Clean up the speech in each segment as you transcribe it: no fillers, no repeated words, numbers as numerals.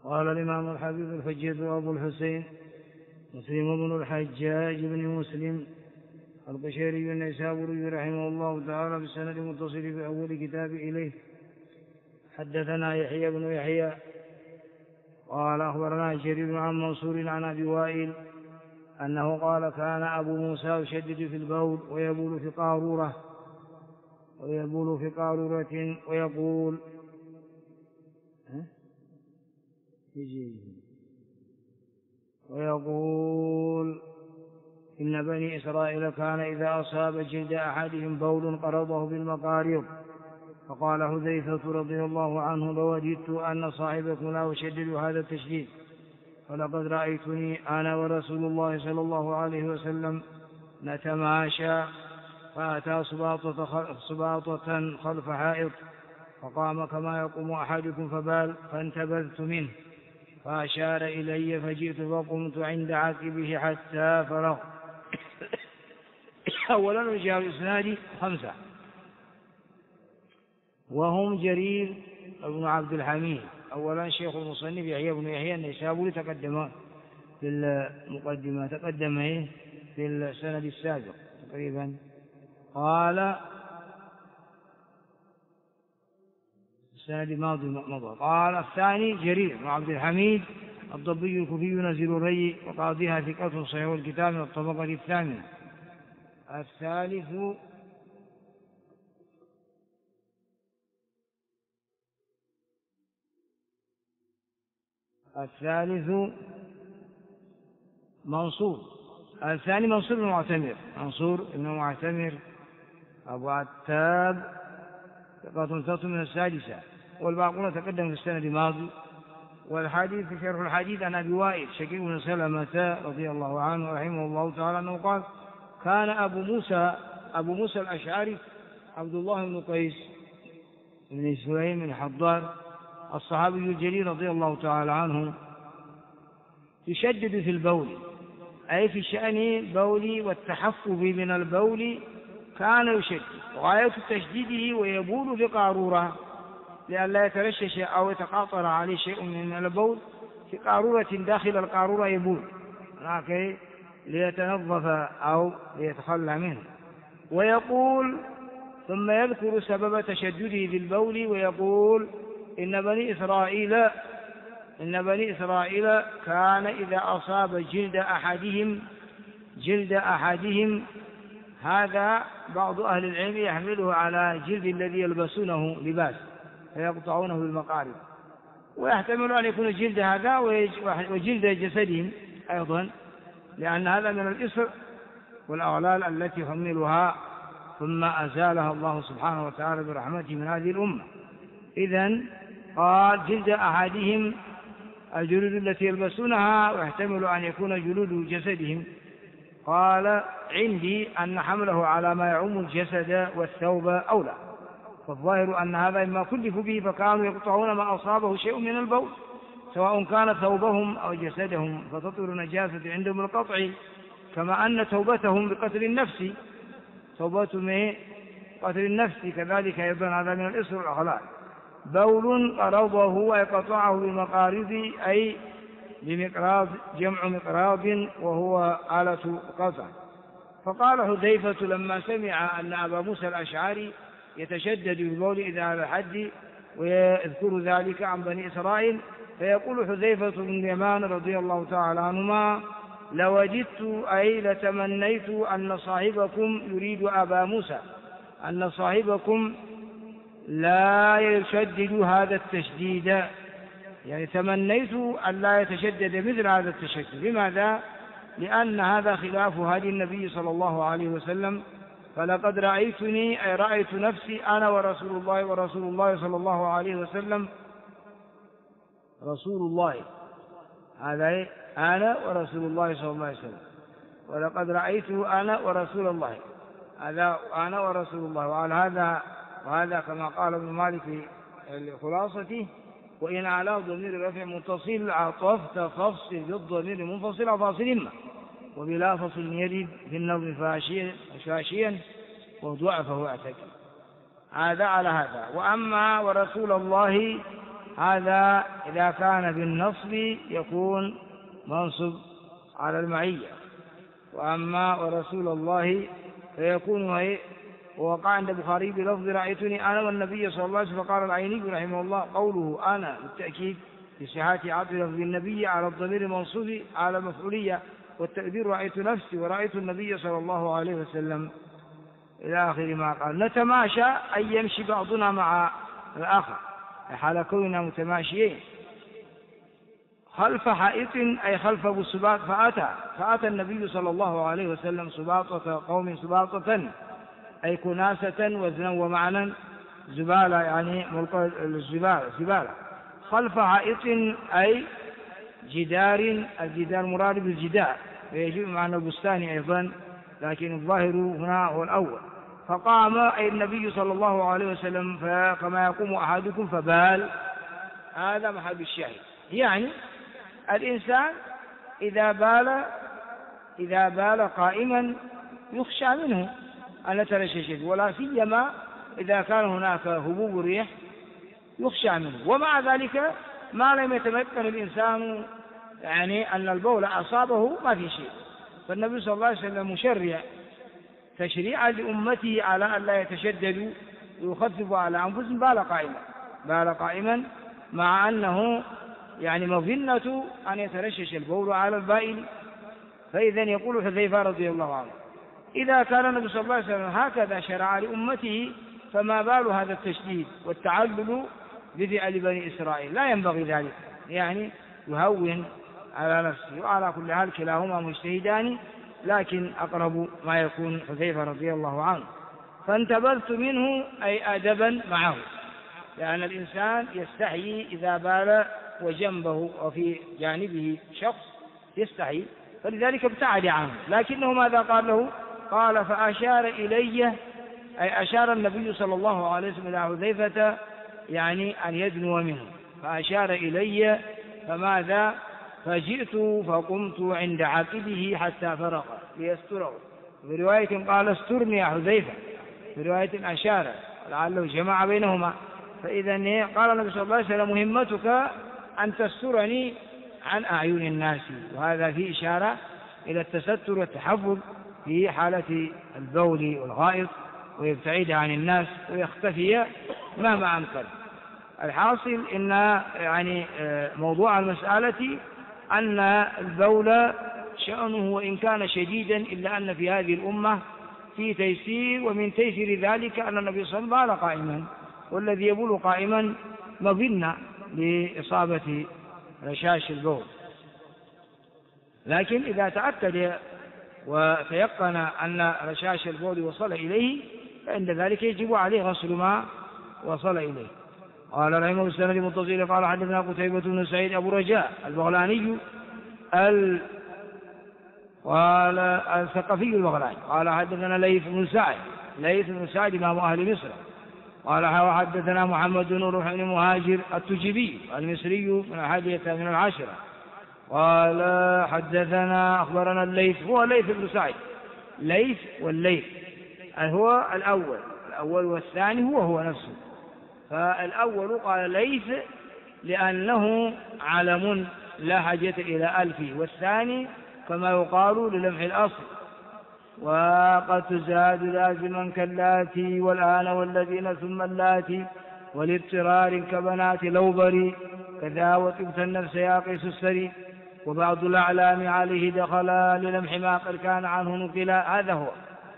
قال الإمام الحافظ الحجة أبو الحسين مسلم بن الحجاج بن مسلم القشيري النيسابوري رحمه الله تعالى بالسند المتصل في أول كتاب إليه. حدثنا يحيى بن يحيى قال أخبرنا جرير عن منصور عن أبي وائل أنه قال كان أبو موسى يشدد في البول ويبول في قارورة ويقول إن بني إسرائيل كان إذا أصاب جلد أحدهم بول قرضه بالمقارض. فقال حذيفة رضي الله عنه لوددت أن صاحبكم لا يشدد هذا التشديد، فلقد رأيتني أنا ورسول الله صلى الله عليه وسلم نتماشى فأتى سباطة خلف حائط فقام كما يقوم أحدكم فبال فانتبذت منه فأشار إلي فجئت فقمت عند عقبه حتى فرغ. أولا رجال الإسناد 5 وهم جرير بن عبد الحميد. أولا شيخ المصنف يحيى بن يحيى النيسابوري تقدم في المقدمة في السند السابق تقريبا. قال السند الماضي مضى. قال الثاني جرير بن عبد الحميد الضبي الكوفي نزيل الري وقاضيها ثقة صحيح الكتاب من الطبقة الثامنة. الثالث منصور. الثاني منصور بن معتمر أبو عتاب ثقة من السادسة والباقون تقدم في السنة الماضي. والحديث في شرح الحديث عن أبي وائل شقيق بن سلمة رضي الله عنه رحمه الله تعالى أنه قال كان أبو موسى الأشعري عبد الله بن قيس بن سليم بن حضار الصحابي الجليل رضي الله تعالى عنه يشدد في البول، أي في شأن البول والتحفظ من البول كان يشدد غاية تشديده ويبول في قارورة لئلا يترشش أو يتقاطر عليه شيء من البول في قارورة داخل القارورة يبول لكن ليتنظف أو ليتخلى منه. ويقول ثم يذكر سبب تشدده في البول ويقول إن بني إسرائيل كان إذا أصاب جلد أحدهم هذا بعض أهل العلم يحمله على جلد الذي يلبسونه لباس فيقطعونه بالمقارب، ويحتمل أن يكون الجلد هذا وجلد جسدهم أيضا لأن هذا من الإسر والأغلال التي حملها ثم أزالها الله سبحانه وتعالى برحمته من هذه الأمة. إذن قال جلد أحدهم الجلود التي يلبسونها ويحتمل أن يكون جلود جسدهم. قال عندي أن حمله على ما يعم الجسد والثوب أولى، فالظاهر أن هذا مما كلفوا به فكانوا يقطعون ما أصابه شيء من البول سواء كان ثوبهم أو جسدهم فتطهر نجاسة عندهم القطع، كما أن توبتهم بقتل النفس توبتهم قتل النفس كذلك أيضا هذا من الإسر والأغلال. بول قرضه ويقطعه بمقارض أي بمقراض جمع مقراض وهو آلة قطع. فقال حذيفة لما سمع أن أبا موسى الأشعري يتشدد بالبول إذا على الحد ويذكر ذلك عن بني إسرائيل فيقول حذيفة بن اليمان رضي الله تعالى عنهما لوددت أي لتمنيت أن صاحبكم يريد أبا موسى أن صاحبكم لا يشدد هذا التشديد، يعني تمنيت أن لا يتشدد مثل هذا التشدد. لماذا؟ لأن هذا خلاف هدي النبي صلى الله عليه وسلم. فلقد رأيتني أي رأيت نفسي أنا ورسول الله صلى الله عليه وسلم رسول الله هذا أنا ورسول الله صلى الله عليه وسلم ولقد رأيته أنا ورسول الله هذا أنا ورسول الله. وهذا كما قال ابن مالك في خلاصته وإن على ضمير رفع متصل عطفت فافصل بالضمير منفصل فاصل إما وبلا فصل يرد في النظم فاشيا وضعفه اعتكد. هذا على هذا. وأما ورسول الله هذا إذا كان بالنصب يكون منصب على المعية. وأما ورسول الله فيكون ووقع عند البخاري بلفظ رأيتني أنا والنبي صلى الله عليه وسلم. فقال العيني رحمه الله قوله أنا بالتأكيد بصحة عطف لفظ النبي على الضمير المنصوب على مفعولية، والتقدير رأيت نفسي ورأيت النبي صلى الله عليه وسلم إلى آخر ما قال. نتماشى أن يمشي بعضنا مع الآخر حال كوننا متماشيين خلف حائط أي خلف بسباط. فأتى النبي صلى الله عليه وسلم سباطة قوم سباطة أي كناسة وزنا ومعنى زبالة يعني ملقى الزبالة. خلف حائط أي جدار، الجدار مراد بالجدار ويجب معنى البستان أيضا، لكن الظاهر هنا هو الأول. فقام أي النبي صلى الله عليه وسلم كما يقوم أحدكم فبال. هذا محل الشاهد، يعني الإنسان إذا بال قائما يخشى منه أن يترشش، ولا سيما إذا كان هناك هبوب ريح يخشى منه. ومع ذلك ما لم يتمكن الإنسان يعني أن البول أصابه ما في شيء، فالنبي صلى الله عليه وسلم مشرع تشريعا لأمته على أن لا يتشددوا ويخففوا على أنفسهم. بال قائما مع أنه يعني مظنة أن يترشش البول على البائل. فإذا يقول حذيفة رضي الله عنه إذا كان النبي صلى الله عليه وسلم هكذا شرع لأمته فما بال هذا التشديد والتعلل بفعل بني إسرائيل؟ لا ينبغي ذلك، يعني يهون على نفسه. وعلى كل حال كلاهما مجتهدان، لكن أقرب ما يكون حذيفة رضي الله عنه. فانتبذت منه أي أدبا معه، لأن الإنسان يستحيي إذا بال وجنبه وفي جانبه شخص يستحي، فلذلك ابتعد عنه. لكنه ماذا قال له؟ قال فأشار إلي، أي أشار النبي صلى الله عليه وسلم إلى حذيفة يعني أن يدنو منه. فأشار إلي فماذا؟ فجئت فقمت عند عقبه حتى فرغ ليستره. في رواية قال استرني يا حذيفة، في رواية أشار، لعله جمع بينهما. فإذا قال النبي صلى الله عليه وسلم مهمتك أن تسترني عن أعين الناس، وهذا فيه إشارة إلى التستر والتحفظ في حالة البول والغائط، ويبتعد عن الناس ويختفي مهما أمكن. الحاصل إن يعني موضوع المسألة أن البول شأنه وإن كان شديدا إلا أن في هذه الأمة في تيسير، ومن تيسير ذلك أن النبي صلى الله عليه وسلم بال قائما، والذي يبول قائما مظنة لإصابة رشاش البول. لكن إذا تأكد وتيقن أن رشاش البول وصل إليه فعند ذلك يجب عليه غسل ما وصل إليه. قال رحمه السند المتصل قال حدثنا قتيبة بن سعيد أبو رجاء البغلاني قال الثقفي البغلاني قال حدثنا ليث بن سعد إمام أهل مصر قال حدثنا محمد بن روح بن مهاجر التجيبي المصري من أحاديث من العشرة قال حدثنا أخبرنا الليث، هو ليث بن سعد، ليث والليث هو الأول والثاني هو نفسه. فالأول قال ليث لأنه علم لا حاجة إلى ألف، والثاني كما يقال للمح الأصل. وقد تزاد لازما كاللاتي والآن والذين ثم اللاتي والاضطرار كبنات لوبري كذا وطبت النفس يا قيس السري. وبعض الأعلام عليه دخلا للمح ما قد كان عنه نقلا، هذا هو.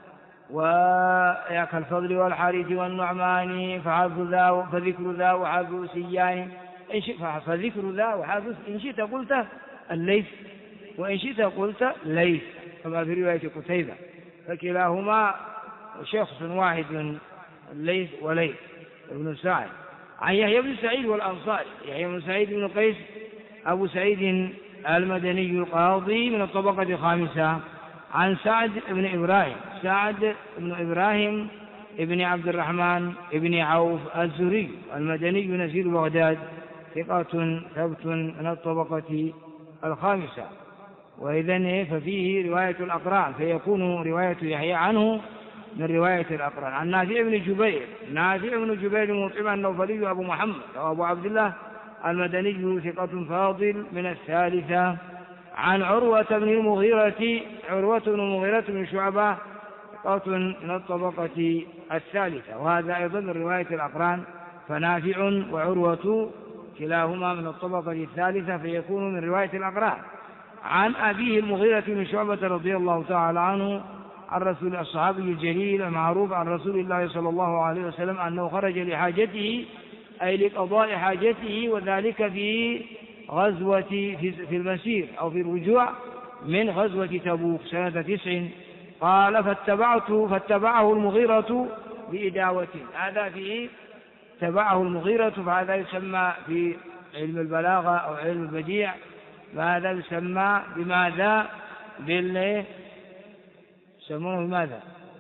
وياك الفضل والحارث والنعمان فذكر ذا وحذف سيان فذكر ذا وحذف إن شئت قلت الليث وإن شئت قلت ليث كما في رواية قتيبة، فكلاهما شخص واحد الليث وليث ابن سعد. عن يحيى بن سعيد والأنصاري، يحيى بن سعيد بن قيس أبو سعيد المدني القاضي من الطبقة الخامسة، عن سعد بن إبراهيم ابن عبد الرحمن ابن عوف الزهري المدني نزيل بغداد ثقة ثبت من الطبقة الخامسة. وإذن ففيه رواية الأقران، فيكون رواية يحيى عنه من رواية الأقران. عن نافع بن جبير المطعم النوفلي أبو محمد أو أبو عبد الله المدني ثقة فاضل من الثالثة. عن عروة بن المغيرة بن شعبة ثقة من الطبقة الثالثة، وهذا أيضا من رواية الأقران، فنافع وعروة كلاهما من الطبقة الثالثة فيكون من رواية الأقران. عن أبيه المغيرة بن شعبة رضي الله تعالى عنه عن رسول الصحابي الجليل المعروف عن رسول الله صلى الله عليه وسلم أنه خرج لحاجته أي لقضاء حاجته، وذلك في غزوة في المسير أو في الرجوع من غزوة تبوك سنة 9. قال فاتبعه المغيرة بإداوة، هذا فيه تبعه المغيرة، فهذا يسمى في علم البلاغة أو علم البديع، فهذا يسمى بماذا؟ يسمونه بماذا؟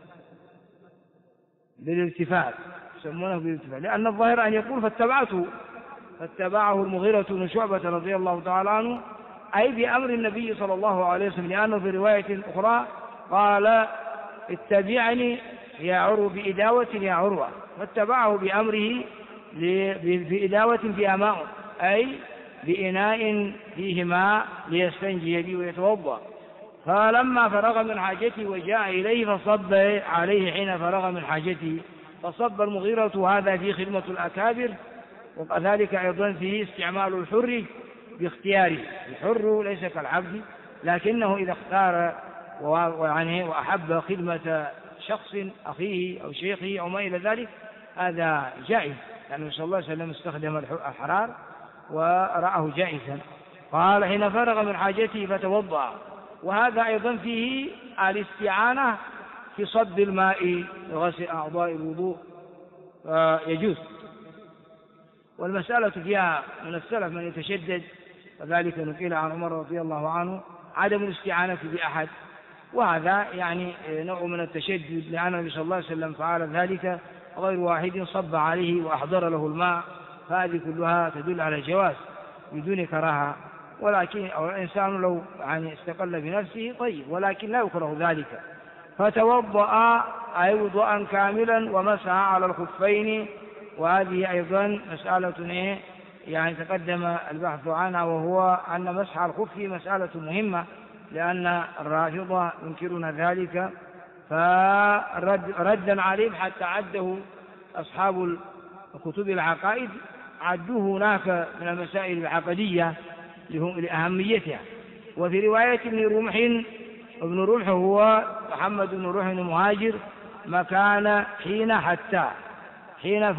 بالالتفات، يسمونه بالالتفات، لأن الظاهر أن يقول فاتبعه المغيرة بن شعبة رضي الله تعالى عنه أي بأمر النبي صلى الله عليه وسلم، لأنه في رواية أخرى قال اتبعني يا عروة بإداوة يا عروة، فاتبعه بأمره بإداوة فيها ماء أي بإناء فيه ماء ليستنجي به ويتوضأ. فلما فرغ من حاجته وجاء إليه فصب عليه حين فرغ من حاجته، فصب المغيرة، هذا في خدمة الأكابر، وكذلك أيضا فيه استعمال الحر باختياره، الحر ليس كالعبد، لكنه إذا اختار وأحب خدمة شخص أخيه أو شيخه أو ما إلى ذلك هذا جائز، لأنه صلى الله عليه وسلم استخدم الحرار ورآه جائزا. قال حين فرغ من حاجته فتوضأ، وهذا أيضا فيه الاستعانة في صب الماء لغسل أعضاء الوضوء يجوز. والمسألة فيها من السلف من يتشدد، وذلك نقل عن عمر رضي الله عنه عدم الاستعانة بأحد، وهذا يعني نوع من التشدد، لأن النبي صلى الله عليه وسلم فعل ذلك غير واحد صب عليه وأحضر له الماء، فهذه كلها تدل على الجواز بدون كراهة. ولكن الإنسان لو يعني استقل بنفسه طيب، ولكن لا يكره ذلك. فتوضأ أي وضوءا كاملا ومسح على الخفين، وهذه أيضا مسألة يعني تقدم البحث عنها، وهو أن مسح الخف مسألة مهمة، لأن الرافضة ينكرون ذلك، فردا عليهم حتى عده أصحاب كتب العقائد، عدوه هناك من المسائل العقدية لأهميتها. وفي رواية ابن رمح هو محمد بن رمح المهاجر مكان حين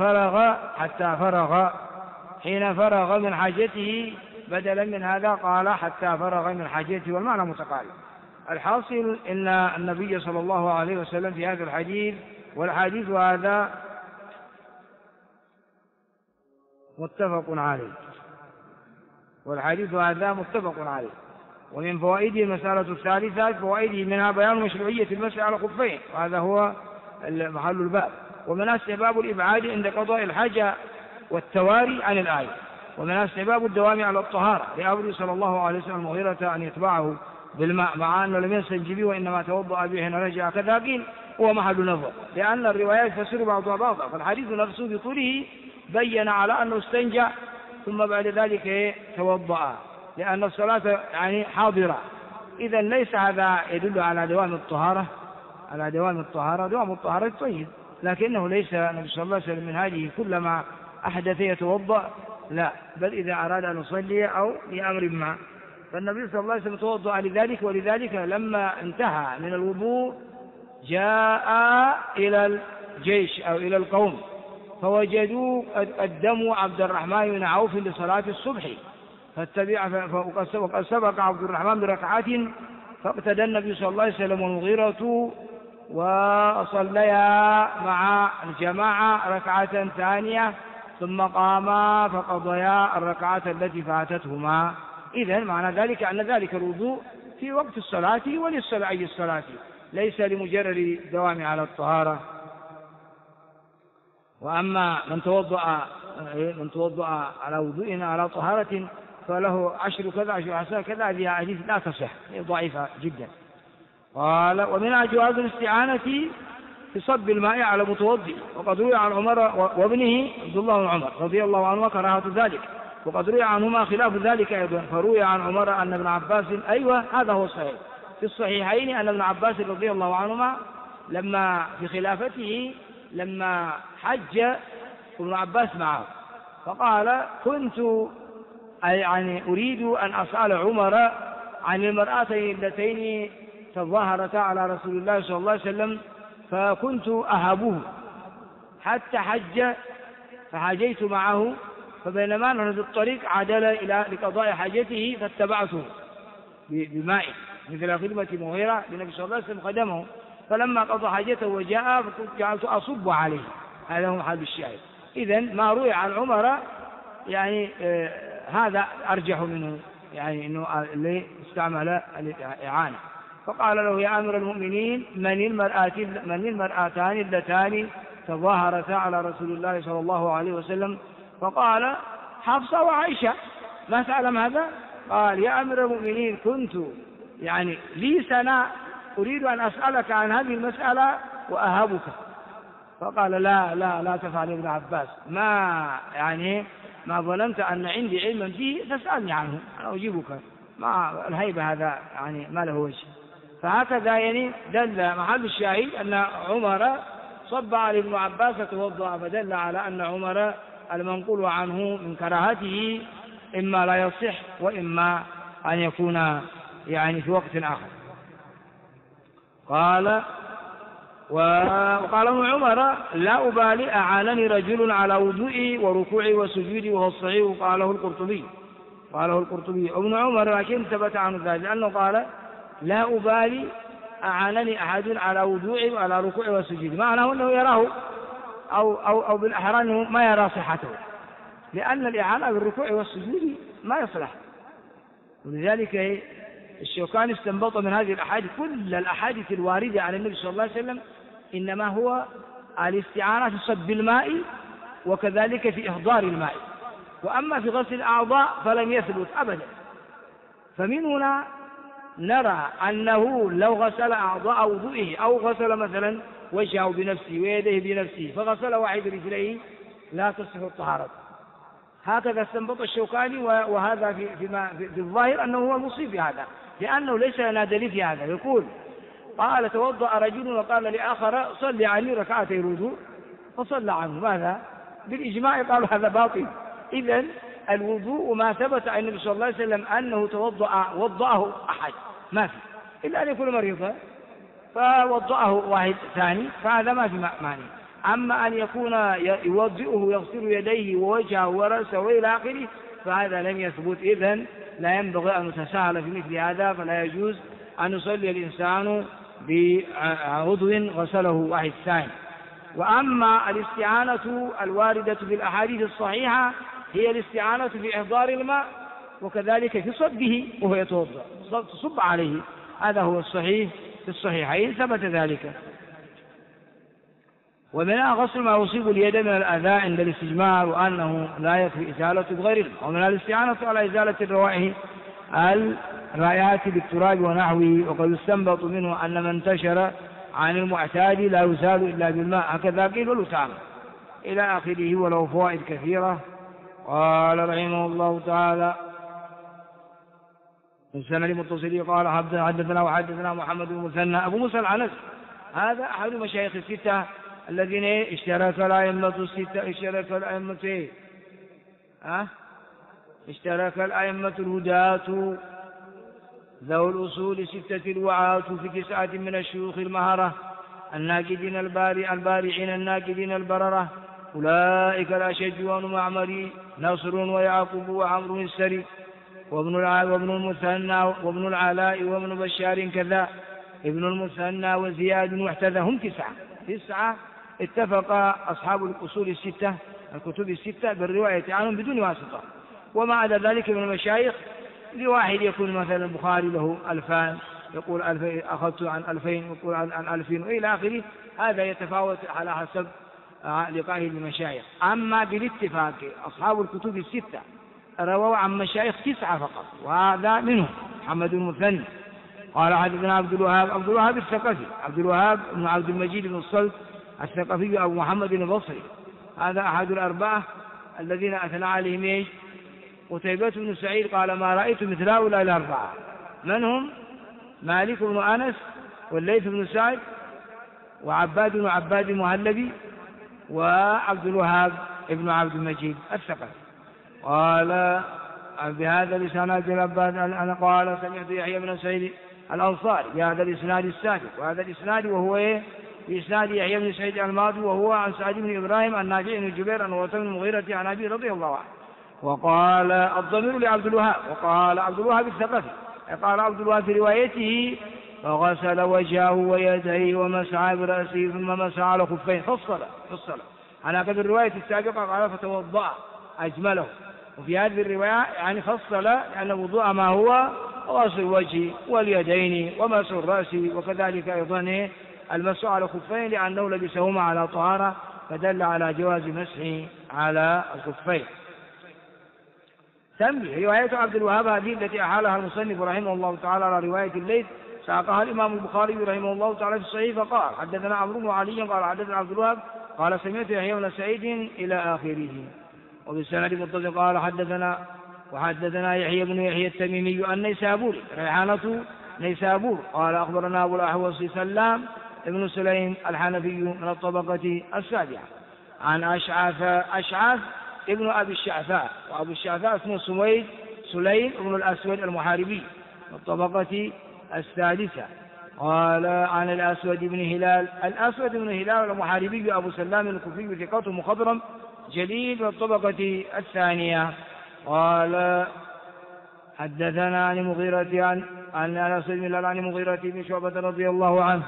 فرغ من حاجته، بدلا من هذا قال حتى فرغ من حاجته، والمعنى متقارب. الحاصل إن النبي صلى الله عليه وسلم في هذا الحديث، والحديث هذا متفق عليه، ومن فوائده المسألة الثالثة، فوائده منها بيان مشروعية المسح على الخفين، وهذا هو محل الباب، ومنها استحباب الإبعاد عند قضاء الحاجة والتواري عن الآية، ومنها استحباب الدوام على الطهارة لأمر صلى الله عليه وسلم المغيرة أن يتبعه بالماء مع أنه لم يستنج به وإنما توضأ به حين رجع، كذا قيل هو محل نظر، لأن الروايات تفسر بعضها بعضا، فالحديث نفسه بطوله بين على أنه استنجى ثم بعد ذلك توضأ، لأن الصلاة يعني حاضرة. إذا ليس هذا يدل على دوام الطهارة، دوام الطهارة طيب، لكنه ليس النبي صلى الله عليه وسلم من هذه كلما أحدث يتوضأ، لا، بل إذا أراد أن يصلي أو لأمر ما. فالنبي صلى الله عليه وسلم توضأ لذلك، ولذلك لما انتهى من الوضوء جاء إلى الجيش أو إلى القوم، فوجدوا قدموا عبد الرحمن بن عوف لصلاة الصبح، وقد سبق عبد الرحمن بركعات، فاقتدى النبي صلى الله عليه وسلم والمغيرة وصليا مع الجماعة ركعة ثانية، ثم قاما فقضيا الركعة التي فاتتهما. إذن معنى ذلك أن ذلك الوضوء في وقت الصلاة وللصلاة أي الصلاة، ليس لمجرد الدوام على الطهارة. وأما من توضأ على وضوء على طهارة فله 10 كذا 10 حسنات كذا، هذه حديث لا تصح، ضعيفة جدا. قال ومنها جواز الاستعانة في صب الماء على متوضئ، وقد روي عن عمر وابنه عبد الله بن عمر رضي الله عنه كراهة ذلك، وقد روي عنهما خلاف ذلك أيضا. فروي عن عمر أن ابن عباس، أيوة هذا هو الصحيح في الصحيحين، أن ابن عباس رضي الله عنهما لما في خلافته لما حج ابن عباس معه فقال كنت يعني أريد أن أسأل عمر عن المرأتين اللتين تظاهرتا على رسول الله صلى الله عليه وسلم فكنت أهبه حتى حج فحاجيت معه، فبينما نحن في الطريق عدل إلى لقضاء حاجته فاتبعته بماء مثل خدمة مغيرة للنبي صلى الله عليه وسلم خدمه، فلما قضى حاجته وجاء فكنت جعلت أصب عليه. هذا هو محل الشاهد. إذن ما روي عن عمر يعني هذا أرجح منه، يعني إنه اللي استعمل الإعانة. فقال له يا أمير المؤمنين من المرأتان اللتان تظاهرتا على رسول الله صلى الله عليه وسلم؟ فقال حفصة وعائشة. ما سأل هذا؟ قال يا أمير المؤمنين كنت يعني لي سنة أريد أن أسألك عن هذه المسألة وأهبك. فقال لا تفعل يا ابن عباس، ما ظننت أن عندي علما فيه فاسألني عنه أنا أجيبك. ما الهيبة هذا يعني ما له وجه. فهكذا يعني دل محل الشاهد أن عمر صب على ابن عباس توضأ، فدل على أن عمر المنقول عنه من كراهته إما لا يصح وإما أن يكون يعني في وقت آخر. وقال ابن عمر لا أبالي أعانني رجل على وضوئي وركوعي وسجودي وهو الصحيح. قاله القرطبي. ابن عمر لكن ثبت عنه ذلك لأنه قال لا أبالي أعانني أحد على وضوئي وعلى ركوعي وسجودي، معناه أنه يراه أو بالأحرى أنه ما يرى صحته، لأن الإعانة بالركوع والسجود ما يصلح. ولذلك الشوكاني استنبط من هذه الأحاديث كل الأحاديث الواردة عن النبي صلى الله عليه وسلم إنما هو الاستعانة في صب الماء وكذلك في إحضار الماء، وأما في غسل الأعضاء فلم يثبت أبدا. فمن هنا نرى أنه لو غسل أعضاء وضوئه أو غسل مثلا وجهه بنفسه ويديه بنفسه فغسل واحد رجليه لا تصح الطهارة. هكذا استنبط الشوكاني، وهذا في الظاهر أنه هو المصيب في هذا، لأنه ليس لنا دليل في هذا. يقول قال توضأ رجل وقال لآخر صلي عني ركعتي الوضوء فصلى عنه، ماذا؟ بالإجماع قالوا هذا باطل. إذن الوضوء ما ثبت عن النبي صلى الله عليه وسلم أنه وضأه أحد ما في، إلا أن يكون مريضا فوضأه واحد ثاني فهذا ما في معنى. أما أن يكون يوضئه يغسل يديه ووجهه ورأسه وإلى آخره فهذا لم يثبت. إذن لا ينبغي أن نتساهل في مثل هذا، فلا يجوز أن يصلي الإنسان بعضو غسله واحد ثاني. وأما الاستعانة الواردة في الأحاديث الصحيحة هي الاستعانة في إحضار الماء وكذلك في صبه وهو يتوضأ تصب عليه، هذا هو الصحيح في الصحيحين ثبت ذلك. ومنها غسل ما يصيب اليد من الأذى عند الاستجمار وأنه لا يكفي إزالة بغير الماء. ومنها الاستعانة على إزالة الرائحات بالتراب ونحوه. وقد يستنبط منه أن من انتشر عن المعتاد لا يزال إلا بالماء، هكذا قيل والوسام إلى آخره، وله فوائد كثيرة. قال رحمه الله تعالى من سنة متصل قال حدثنا محمد بن مثنى أبو موسى العنزي، هذا أحد مشايخ الستة الذين اشترك الأئمة الهداة ذو الأصول ستة الوعاة في 9 من الشيوخ المهرة الناقدين البارعين الناقدين البررة، أولئك الأشج ومعمري نصر ويعقوب وعمرو السري وابن المثنى وابن العلاء وابن بشار كذا ابن المثنى وزياد واحتذى، هم 9 اتفق أصحاب الأصول الستة الكتب الستة بالرواية عنهم بدون واسطة. وما عدا ذلك من المشايخ لواحد يكون مثلا البخاري له 2000 يقول 2000 أخذت عن 2000 يقول عن 2000 وإلى آخره، هذا يتفاوت على حسب لقائه المشايخ. أما بالاتفاق أصحاب الكتب الستة رووا عن مشايخ 9 فقط، وهذا منهم محمد المثنى. قال حدثنا عبد الوهاب الثقفي، عبد الوهاب بن عبد المجيد بن الصلت الثقفي أبو محمد البصري، هذا أحد الأربعة الذين أثنى عليهم قتيبة بن سعيد قال ما رأيت مثل هؤلاء الأربعة. من هم؟ مالك بن أنس والليث بن سعد وعباد بن عباد المهلبي وعبد الوهاب ابن عبد المجيد الثقفي. قال بهذا الإسناد العباد أنا قال سمعت يحيى بن سعيد الأنصاري بهذا الإسناد السابق، وهذا الإسناد وهو بإسناد يحيى بن سعيد الماضي وهو عن سعد بن إبراهيم عن نافع بن جبير عن عروة بن المغيرة عن أبي رضي الله عنه. وقال الضمير لعبد الوهاب، وقال عبد الوهاب الثقفي قال عبد الوهاب في روايته فغسل وجهه ويديه ومسح برأسه ثم مسح على خفين فصل على قدر الرواية السابقة قال فتوضأ أجمله، وفي هذه الرواية يعني فصل لأن وضوء ما هو غسل الوجه واليدين ومسح الرأس، وكذلك أيضا المسح على الخفين لأنه لبسهما على طهارة فدل على جواز مسح على الخفين. تنبيه رواية عبد الوهاب هذه التي أحالها المصنف رحمه الله تعالى على رواية الليث ساقها الإمام البخاري رحمه الله تعالى في الصحيح فقال حدثنا عمرو بن علي قال حدثنا عبد الوهاب قال سمعت يحيى بن سعيد إلى آخره. وبالسند متصل قال وحدثنا يحيى بن يحيى التميمي النيسابوري ريحانة نيسابور قال أخبرنا أبو الأحوص سلام ابن سليم الحنفي من الطبقة السابعة عن أشعث ابن أبي الشعثاء، وأبو الشعثاء اسمه سليم ابن الأسود المحاربي من الطبقة السادسة. قال عن الأسود بن هلال المحاربي أبو سلام الكوفي ثقة مخضرم جليل من الطبقة الثانية. قال حدثنا عن مغيرة عن الأسود بن هلال عن مغيرة بن شعبة رضي الله عنه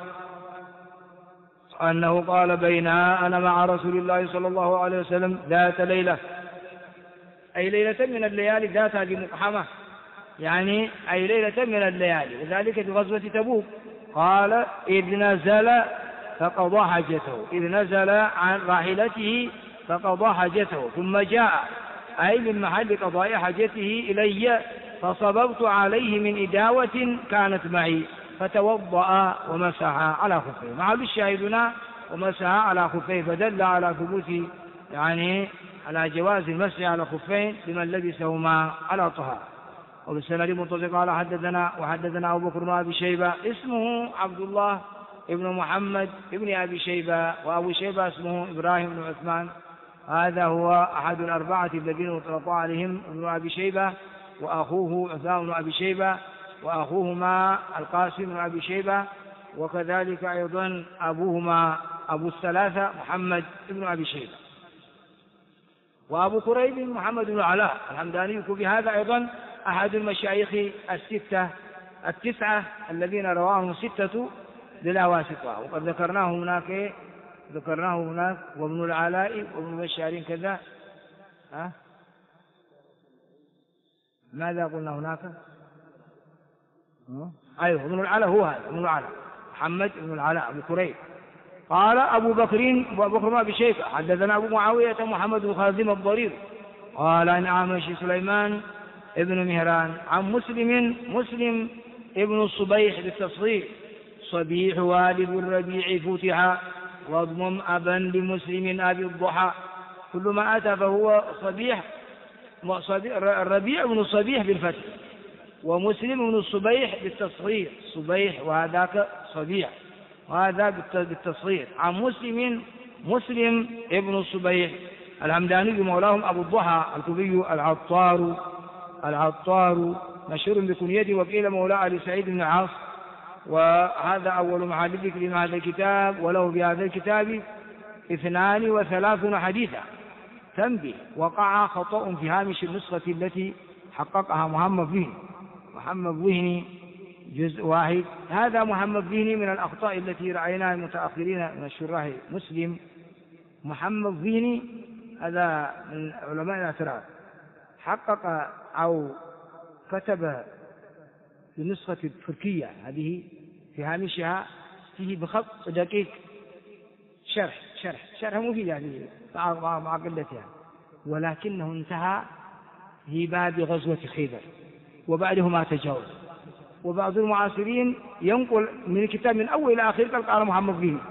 أنه قال بينما أنا مع رسول الله صلى الله عليه وسلم ذات ليلة، أي ليلة من الليالي ذات هذه مقحمة، يعني أي ليلة من الليالي، وذلك في غزوة تبوك. قال إذ نزل فقضى حاجته، إذ نزل عن راحلته فقضى حاجته ثم جاء أي من محل قضاء حاجته إلي فصببت عليه من إداوة كانت معي فتوضأ ومسح على خفيه. محل الشاهدنا ومسح على خفيه، فدل على ثبوت يعني على جواز المسح على خفين لمن لبسهما على طهارة. وبالسند متصل قال وحدثنا أبو بكر بن أبي شيبة اسمه عبد الله ابن محمد ابن أبي شيبة، وأبو شيبة اسمه إبراهيم بن عثمان، هذا هو أحد الأربعة الذين اطلق عليهم ابن أبي شيبة وأخوه عثمان بن أبي شيبة وأخوهما القاسم بن أبي شيبة، وكذلك أيضا أبوهما أبو الثلاثة محمد بن أبي شيبة. وأبو كريب محمد بن العلاء الحمداني بهذا أيضا أحد المشايخ التسعة الذين رواهم ستة بلا واسطة، وقد ذكرناه هناك وابن العلاء وابن بشار كذا. ماذا قلنا هناك؟ أيوه ابن العلاء هو هذا ابن العلاء محمد بن العلاء أبو كريب. قال أبو بكر ما بشيء حدثنا أبو معاوية محمد بن خازم الضرير قال عن أعمش سليمان ابن مهران عن مسلم ابن الصبيح بالتصغير صبيح والد الربيع فتح واضمم أبا لمسلم أبي الضحى كل ما أتى فهو صبيح. الربيع بن الصبيح بالفتح ومسلم بن الصبيح بالتصغير صبيح وهذاك صبيح وهذا بالتصغير. عن مسلم ابن الصبيح الحمداني مولاهم أبو الضحى الكوفي العطار مشهور بكنيته وقيل مولى علي سعيد بن العاص، وهذا أول محل ذكر هذا الكتاب، وله في هذا الكتاب 32 حديثا. تنبيه وقع خطأ في هامش النسخة التي حققها محمد ذهني جزء واحد. هذا محمد ذهني من الأخطاء التي رأيناها المتأخرين من الشراح مسلم. محمد ذهني هذا من علماء الاعتراف حقق أو كتب في النسخة التركية هذه في هامشها فيه بخط دقيق شرح مفيد يعني مع قلتها، ولكنه انتهى في باب غزوة خيبر وبعده ما تجاوز. وبعض المعاصرين ينقل من الكتاب من أول إلى آخر قال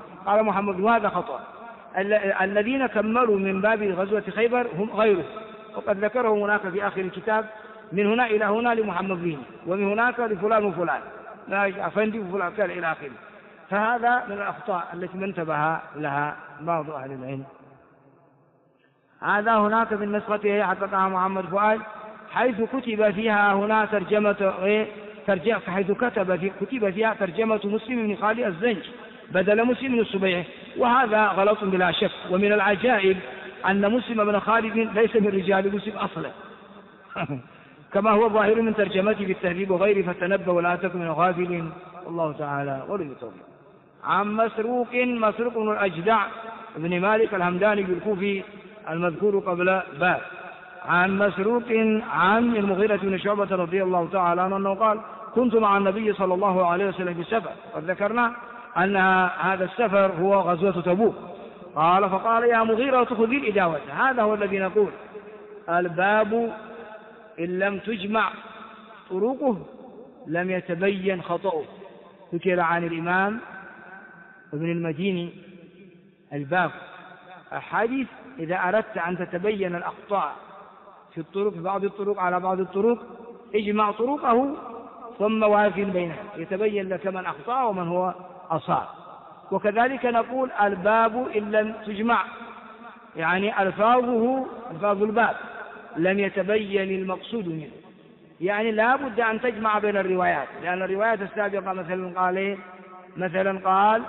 محمد وهذا خطأ. الذين كملوا من باب غزوة خيبر هم غيره وقد ذكره هناك في آخر الكتاب من هنا إلى هنا لمحمد بن، ومن هناك لفلان وفلان، لا أفندي وفلان كان إلى آخره. فهذا من الأخطاء التي انتبه لها بعض أهل العلم. هذا هناك في نسخته حققها محمد فؤاد، حيث كتب فيها هنا حيث كتب فيها ترجمة مسلم بن خالد الزنج بدل مسلم بن الصبيح، وهذا غلط بلا شك. ومن العجائب أن مسلم بن خالد ليس من رجال مسلم أصلا كما هو ظاهر من ترجمته بالتهذيب وغيره، فتنبه ولا تكن من غافل. الله تعالى ولي التوفيق. عن مسروق بن الأجدع بن مالك الهمداني بالكوفي المذكور قبل باب. عن مسروق عن المغيرة بن شعبة رضي الله تعالى عنه أنه قال: كنت مع النبي صلى الله عليه وسلم في سفر، قد ذكرنا أن هذا السفر هو غزوة تبوك. قال: فقال: يا مغيرة خذ الإداوة. هذا هو الذي نقول الباب إن لم تجمع طرقه لم يتبين خطأه. ذكر عن الإمام ابن المديني الباب الحديث: إذا أردت أن تتبين الأخطاء في الطرق، في بعض الطرق على بعض الطرق، اجمع طرقه ثم وازن بينها يتبين لك من أخطأ ومن هو أصاب. وكذلك نقول الباب إن لم تجمع، يعني ألفاظ الباب لم يتبين المقصود منه، يعني لا بد أن تجمع بين الروايات، لأن الروايات السابقة مثلا قال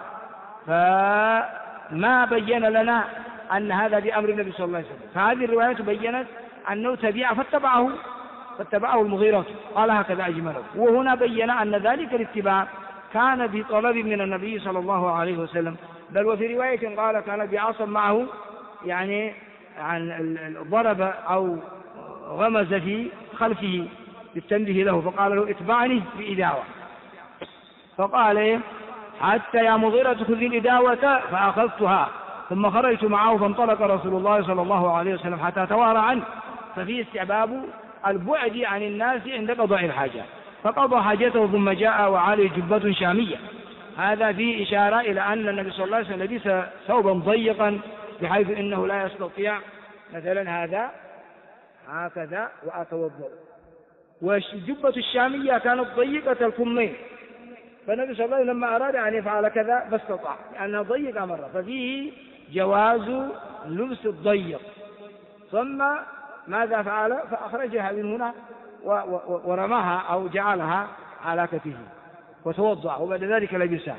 فما بين لنا أن هذا بأمر النبي صلى الله عليه وسلم، فهذه الروايات بيّنت أنه تبع فاتبعه المغيرة، قال هكذا أجمله. وهنا بيّن أن ذلك الاتباع كان بطلب من النبي صلى الله عليه وسلم، بل وفي رواية قال كان بعصا معه، يعني ضرب أو غمز في خلفه بالتنبيه له، فقال له: اتبعني بإداوة. فقال: حتى يا مغيرة خذ الإداوة، فأخذتها ثم خرجت معه، فانطلق رسول الله صلى الله عليه وسلم حتى توارى عنه. ففي استحباب البعد عن الناس عند قضاء الحاجة، فقضى حاجته ثم جاء وعليه جبة شامية. هذا فيه إشارة إلى أن النبي صلى الله عليه وسلم لبس ثوبا ضيقا بحيث إنه لا يستطيع مثلا هذا هكذا وأتوضأ. والجبة الشامية كانت ضيقة الكمين، فالنبي صلى الله عليه وسلم لما أراد أن يفعل كذا فاستطاع، لأنها ضيقة مرة، ففيه جواز لبس الضيق. ثم ماذا فعل؟ فأخرجها من هنا ورماها أو جعلها على كتفه وتوضأ، وبعد ذلك لبسها.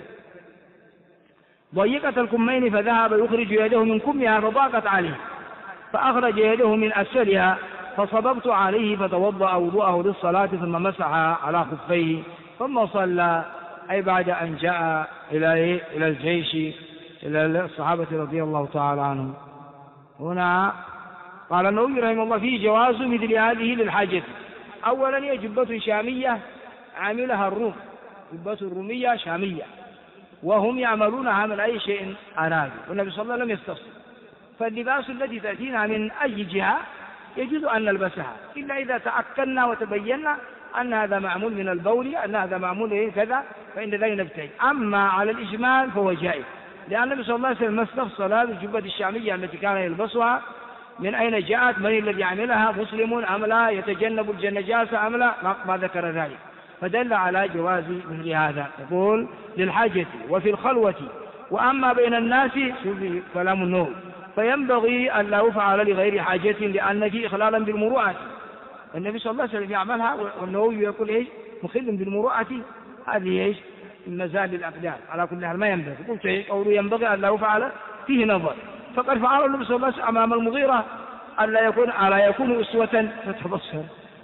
ضيقة الكمين، فذهب يخرج يده من كمها فضاقت عليه، فأخرج يده من أسفلها فصببت عليه فتوضأ وضوءه للصلاة، ثم مسح على خفيه ثم صلى، أي بعد أن جاء إلى الجيش إلى الصحابة رضي الله تعالى عنهم. هنا قال النووي رحمه الله: فيه جواز مثل هذه للحاجة. أولا هي جبة شامية عملها الروم، جبة رومية شامية، وهم يعملونها من أي شيء أرادوا، والنبي صلى الله عليه وسلم يستفسر. فاللباس التي تأتينا من أي جهة يجوز أن نلبسها، إلا إذا تأكدنا وتبينا أن هذا معمول من البول، أن هذا معمول كذا، فإن ذلك نبتعد. أما على الإجمال فهو جائز، لأن النبي صلى الله عليه وسلم استفسر بالجبة الشامية التي كان يلبسها من أين جاءت، من الذي عملها، مسلم أم لا، يتجنب النجاسة أم لا، ما ذكر ذلك، فدل على جواز مثل هذا. يقول للحاجة وفي الخلوة، وأما بين الناس كلام النووي، فينبغي أن لا يفعل لغير حاجة، لأن فيه إخلالا بالمروءة. النبي صلى الله عليه وسلم يعملها، والنووي يقول إيش؟ مخل بالمروءة، هذه إيش؟ المزال الأقدام. على كل حال ما ينبغي، قلت إيش؟ قوله ينبغي أن لا يفعل، فيه نظر. فقد فعل النبي صلى الله عليه وسلم أمام المغيرة ألا يكون أسوة فتبصر،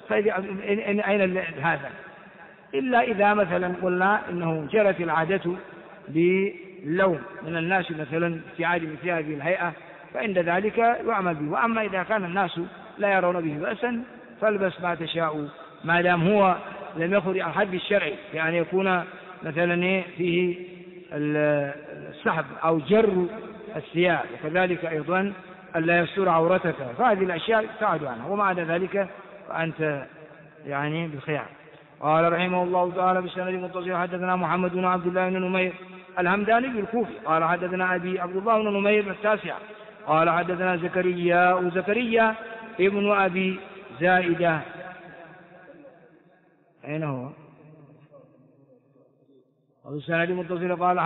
أين هذا؟ إلا إذا مثلا قلنا إنه جرت العادة بلون من الناس مثلا في عادة مثل هذه الهيئة، فعند ذلك يعمل به. وأما إذا كان الناس لا يرون به بأسا فالبس ما تشاء، ما دام هو لم يخرج عن حد الشرع، يعني يكون مثلا فيه السحب أو جر الثياب، وكذلك أيضا ألا يستر عورتك، فهذه الأشياء تبعد عنها، ومع ذلك فأنت يعني بالخيار. قال رحمه الله تعالى بسند متصل: حدثنا محمد بن عبد الله بن نمير الهمداني بالكوفي قال حدثنا أبي عبد الله بن نمير التاسع قال حدثنا زكريا ابن أبي زائدة. أين هو؟ والسند متصل قال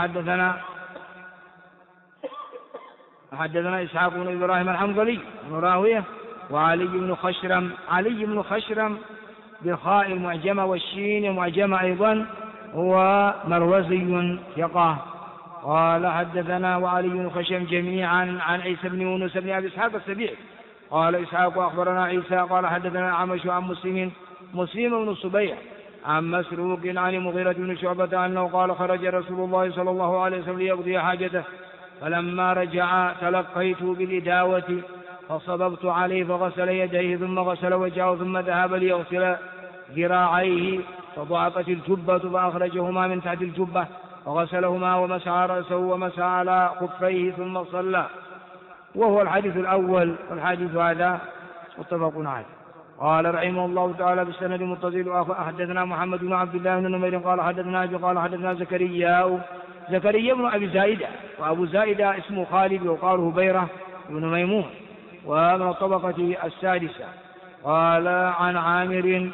حدثنا إسحاق بن إبراهيم الحنظلي بن راوية وعلي بن خشرم بالخاء المعجمة والشين المعجمة أيضا، هو مروزي ثقة. قال حدثنا وعلي بن خشرم جميعا عن عيسى بن يونس بن أبي إسحاق السبيعي قال إسحاق أخبرنا عيسى قال حدثنا عمش عن مسلم بن الصبيح عن مسروق عن مغيرة بن شعبة أنه قال خرج رسول الله صلى الله عليه وسلم ليقضي حاجته، فلما رجع تلقيته بالإداوة فصببت عليه فغسل يديه ثم غسل وجهه ثم ذهب ليغسل ذراعيه فضعفت الجبة فأخرجهما من تحت الجبة فغسلهما ومسح رأسه ومسح على خفيه ثم صلى. وهو الحديث الأول، والحديث هذا متفق عليه. قال رحمه الله تعالى بالسند المتصل حدثنا محمد بن عبد الله بن نمير قال حدثنا أبي قال حدثنا زكريا بن أبي زائدة، وأبو زائدة اسمه خالد وقال هبيرة بن ميمون ومن الطبقة السادسة. قال عن عامر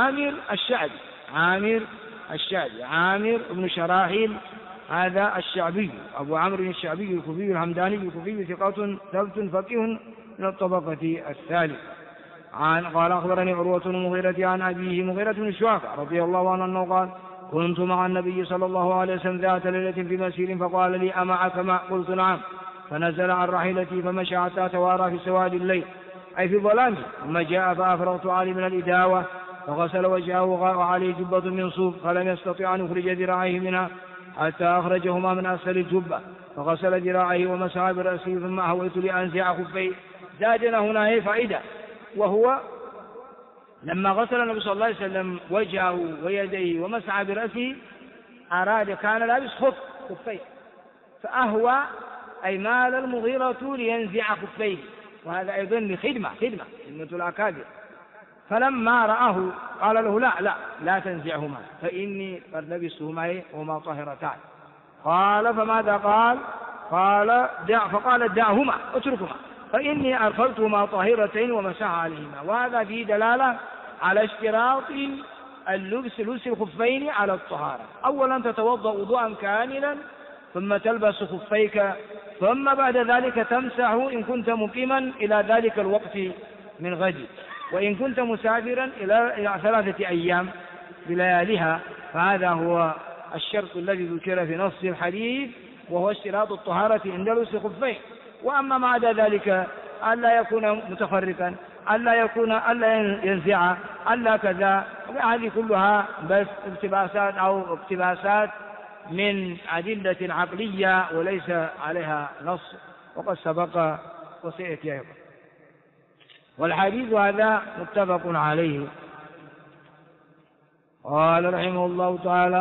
الشعبي عامر بن شراحيل هذا الشعبي أبو عمرو الشعبي الكوفي الهمداني الكوفي ثقة ثبت فقيه من الطبقة الثالثة. قال أخبرني عروة بن مغيرة عن أبيه مغيرة بن شعبة رضي الله عنه أنه قال كنت مع النبي صلى الله عليه وسلم ذات ليلة في مسير فقال لي أمعك ماء؟ قلت نعم، فنزل عن راحلتي فمشى حتى توارى في سواد الليل أي في ظلامه، ثم جاء فأفرغت عليه من الإداوة فغسل وجهه وعليه جبة من صوف فلم يستطع أن يخرج ذراعيه منها حتى أخرجهما من أسفل الجبة فغسل ذراعيه ومسح برأسه ثم أهويت لأنزع خفيه. زادنا هنا فائدة، وهو لما غسل النبي صلى الله عليه وسلم وجهه ويديه ومسح برأسه كان لابس خفيه فأهوى أي مال المغيرة لينزع خفيه، وهذا أيضا لخدمة الأكابر. فلما رآه قال له لا تنزعهما فإني قد لبستهما وما طاهرتان. قال فماذا قال؟ فقال دعهما اتركهما فإني أرسلتهما طاهرتين ومسح عليهما. وهذا فيه دلالة على اشتراط لبس الخفين على الطهارة. أولا تتوضأ وضوءا كاملا ثم تلبس خفيك، ثم بعد ذلك تمسح إن كنت مقيما إلى ذلك الوقت من غد، وإن كنت مسافرا إلى 3 أيام بلياليها. فهذا هو الشرط الذي ذكر في نص الحديث، وهو اشتراط الطهارة عند لبس الخفين. وأما بعد ذلك ألا يكون متفرقا، ألا ينزع، ألا كذا، هذه كلها بس اقتباسات من أدلة عقلية وليس عليها نص، وقد سبق وسيأتي أيضا. والحديث هذا متفق عليه. قال رحمه الله تعالى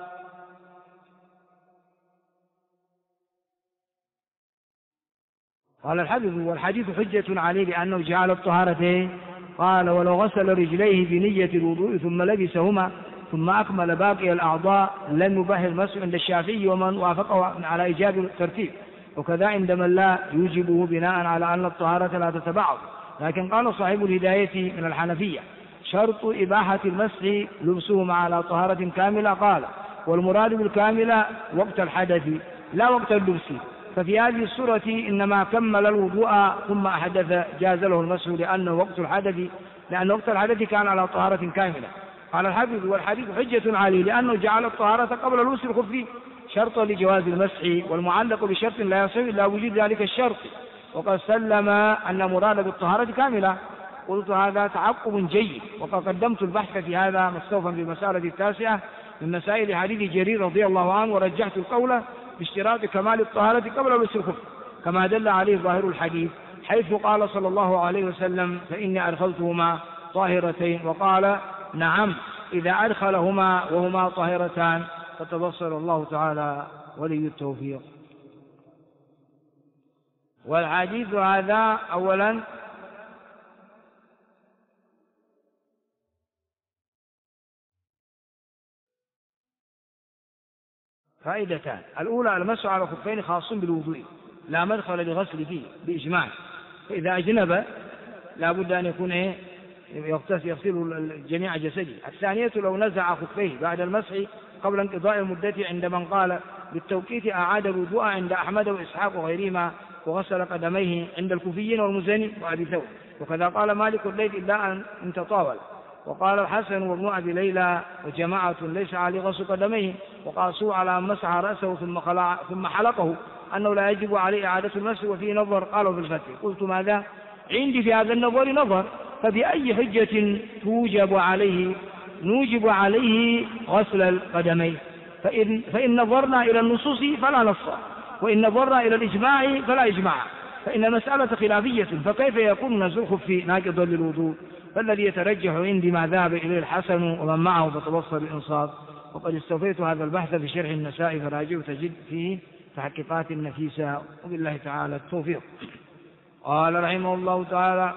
قال والحديث حجة عليه لأنه جعل الطهارتين. قال ولو غسل رجليه بنية الوضوء ثم لبسهما ثم أكمل باقي الأعضاء لم يباح المسح عند الشافعي ومن وافقه على إيجاب الترتيب، وكذا عند من لا يوجبه بناء على أن الطهارة لا تتبعض. لكن قال صاحب الهداية من الحنفية شرط إباحة المسح لبسهما على طهارة كاملة. قال والمراد بالكاملة وقت الحدث لا وقت اللبس، ففي هذه السورة إنما كمل الوضوء ثم أحدث جاز له المسح لأن وقت الحدث كان على طهارة كاملة. قال الحافظ والحديث حجة عليه لأنه جعل الطهارة قبل لبس الخف شرطا لجواز المسح، والمعلق بشرط لا يصح إلا وجود ذلك الشرط، وقد سلم أن مراد بالطهارة كاملة. قلت هذا تعقب جيد، وقد قدمت البحث في هذا مستوفا بالمسألة 9 من مسائل حديث جرير رضي الله عنه، ورجحت القول باشتراط كمال الطهارة قبل لبس الخف كما دل عليه ظاهر الحديث، حيث قال صلى الله عليه وسلم فإني أدخلتهما طاهرتين، وقال نعم إذا أدخلهما وهما طاهرتان، فتبصر الله تعالى ولي التوفيق. والحديث هذا أولا فائدتان: الأولى المسح على الخفين خاص بالوضوء لا مدخل لغسل فيه بإجماع، فإذا أجنب لا بد أن يكون يغسل جميع جسده. الثانية لو نزع خفيه بعد المسح قبل انقضاء المدة عند من قال بالتوقيت أعاد الوضوء عند أحمد وإسحاق وغيرهما، وغسل قدميه عند الكوفيين والمزني وأبي ثور، وكذا قال مالك الليث إلا أن تطاول. وقال الحسن وابن أبي ليلى وجماعة ليس عليه غسل قدميه، وقاسوا على من مسح رأسه ثم حلقه أنه لا يجب عليه إعادة المسح، وفيه نظر قالوا في الفتح. قلت ماذا؟ عندي في هذا النظر نظر، فبأي حجة نوجب عليه غسل القدمين؟ فإن نظرنا إلى النصوص فلا نص، وإن نظرنا إلى الإجماع فلا إجماع، فإن المسألة خلافية، فكيف يكون نزع الخف ناقضا للوضوء؟ فالذي يترجح عندي ما ذهب إليه الحسن ومن معه فتوصل بالإنصاف. وقد استوفيت هذا البحث في شرح النسائي فراجعوا تجد فيه تحقيقات نفيسة، وبالله تعالى التوفيق. قال رحمه الله تعالى: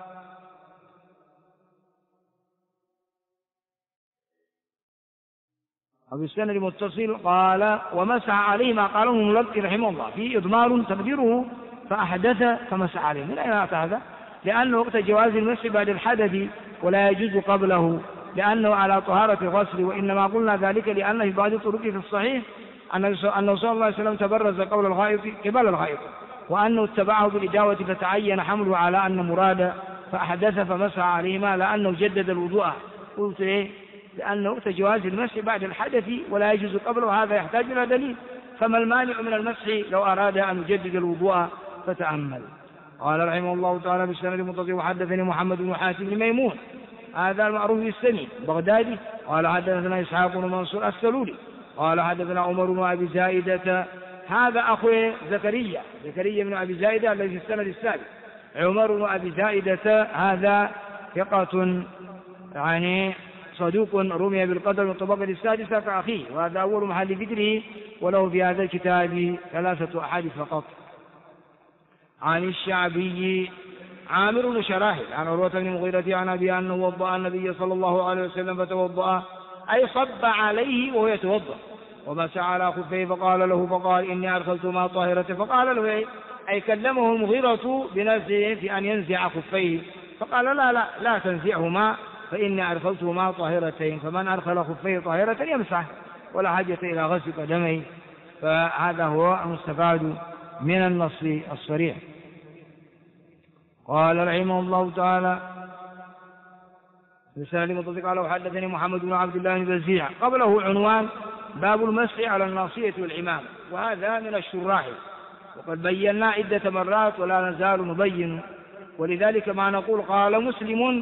وبالسند المتصل قال: ومسح عليه ما قاله الملقي رحمه الله فيه إضمار تقديره فأحدث فمسح عليه. من أين أتى هذا؟ لأنه وقت جواز المسح بعد الحدث ولا يجوز قبله، لأنه على طهارة الغسل. وإنما قلنا ذلك لأن في بعض طرقه في الصحيح أنه صلى الله عليه وسلم تبرز قبل الغائط قبل الغائط، وأنه اتبعه بالإجابة فتعين حمله على أن مراد فأحدث فمسح عليهما، لأنه جدد الوضوء. قلت إيه؟ لأنه وقت جواز المسح بعد الحدث ولا يجوز قبله، هذا يحتاج إلى دليل. فما المانع من المسح لو أراد أن يجدد الوضوء؟ فتأمل. قال رحمه الله تعالى: بالسند المتصل وحدثني محمد بن حاتم بن ميمون، هذا المعروف بالسني بغدادي، قال حدثنا إسحاق بن منصور السلولي، قال حدثنا عمر بن أبي زائدة، هذا أخو زكريا بن أبي زائدة الذي في السند السابق. عمر بن أبي زائدة هذا ثقة يعني صدوق رمي بالقدر من الطبقة السادسة كأخيه، وهذا أول محل ذكره، وله في هذا الكتاب 3 أحاديث فقط. عن الشعبي عامر بن شراحل عن عروة بن المغيرة عن أبي أنه وضأ النبي صلى الله عليه وسلم فتوضأ، أي صب عليه وهو يتوضأ، ومسح على خفيه فقال إني أدخلتما طاهرة، فقال له أي كلمه المغيرة بنفسه في أن ينزع خفيه، فقال لا تنزعهما فإني أدخلتهما طاهرتين، فمن أدخل خفيه طاهرة يمسح ولا حاجة إلى غسل قدميه. فهذا هو المستفاد من النص الصريح. قال رحمه الله تعالى: بسند المتصل قال: وحدثني محمد بن عبد الله بن بزيع، قبله عنوان باب المسح على الناصية والعمامة، وهذا من الشراح، وقد بينا عدة مرات ولا نزال نبين، ولذلك ما نقول قال مسلم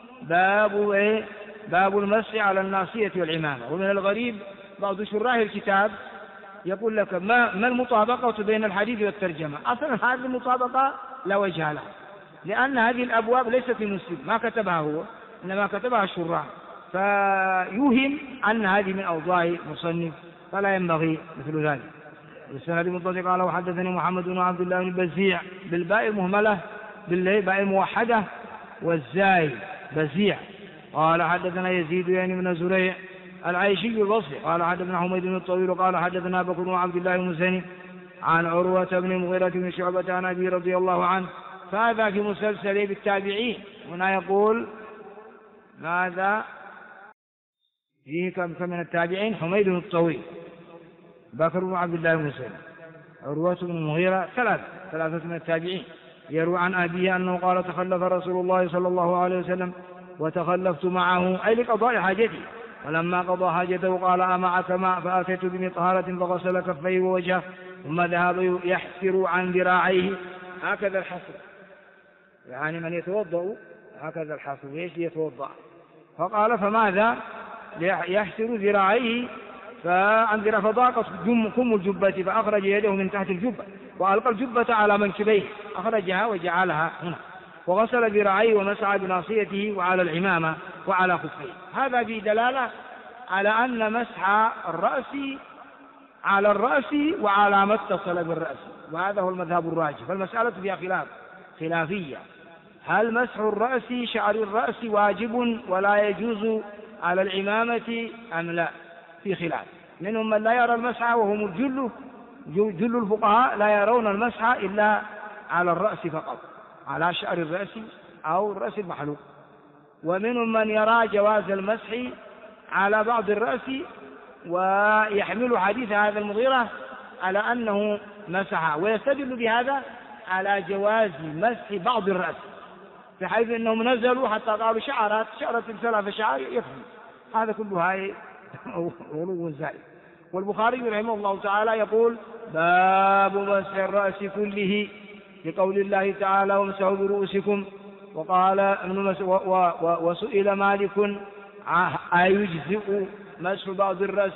باب المسح على الناصية والعمامة. ومن الغريب بعض شراح الكتاب يقول لك ما المطابقة بين الحديث والترجمة؟ أصلا هذه المطابقة لا وجه لها، لأن هذه الأبواب ليست في مسلم، ما كتبها هو، إنما كتبها الشراح، فيوهم أن هذه من أوضاع مصنف، فلا ينبغي مثل ذلك. والسند المتصل قال: وحدثني محمد بن عبد الله بن بزيع بالباء المهملة بالباء الموحدة والزاي بزيع، قال حدثنا يزيد يعني بن زريع العيشي البصري، قال حدثنا حميد بن الطويل قال حدثنا بكر بن عبد الله المزني عن عروة بن المغيرة بن شعبة عن أبي رضي الله عنه. فهذا في مسلسل بالتابعين. هنا يقول ماذا فيه كم من التابعين؟ حميد بن الطويل، بكر بن عبد الله المزني، عروة بن المغيرة، ثلاثة من التابعين. يروى عن أبيه أنه قال: تخلف رسول الله صلى الله عليه وسلم وتخلفت معه، أي لقضاء حاجته، ولما قضى حاجته قال: أمعك ماء؟ فأتيت بمطهرة فغسل كفيه ووجهه، ثم ذهب يحسر عن ذراعيه، هكذا الحسر، يعني من يتوضأ هكذا الحسر، ليش يتوضأ؟ فقال: فماذا؟ يحسر ذراعيه فضاقت كم الجبة، فأخرج يده من تحت الجبة وألقى الجبة على منكبيه، أخرجها وجعلها هنا، وغسل ذراعيه ومسح بناصيته وعلى العمامة وعلى خفيه. هذا في دلالة على أن مسح الرأس على الرأس وعلى ما اتصل بالرأس، وهذا هو المذهب الراجح. فالمسألة فيها خلافية، هل مسح الرأس شعر الرأس واجب ولا يجوز على العمامة أم لا؟ في خلاف، منهم من لا يرى المسح وهم جل الفقهاء لا يرون المسح إلا على الرأس فقط، على شعر الرأس أو الرأس المحلوق. ومنهم من يرى جواز المسح على بعض الرأس ويحمل حديث هذا المغيرة على أنه مسح، ويستدل بهذا على جواز مسح بعض الرأس، بحيث أنهم نزلوا حتى قالوا شعرة 3 شعر يكفي. هذا كله غلو زائد. والبخاري رحمه الله تعالى يقول: باب مسح الرأس كله، لقول الله تعالى: وامسحوا برؤوسكم. وقال وسئل مالك: أيجزئ مسح بعض الرأس؟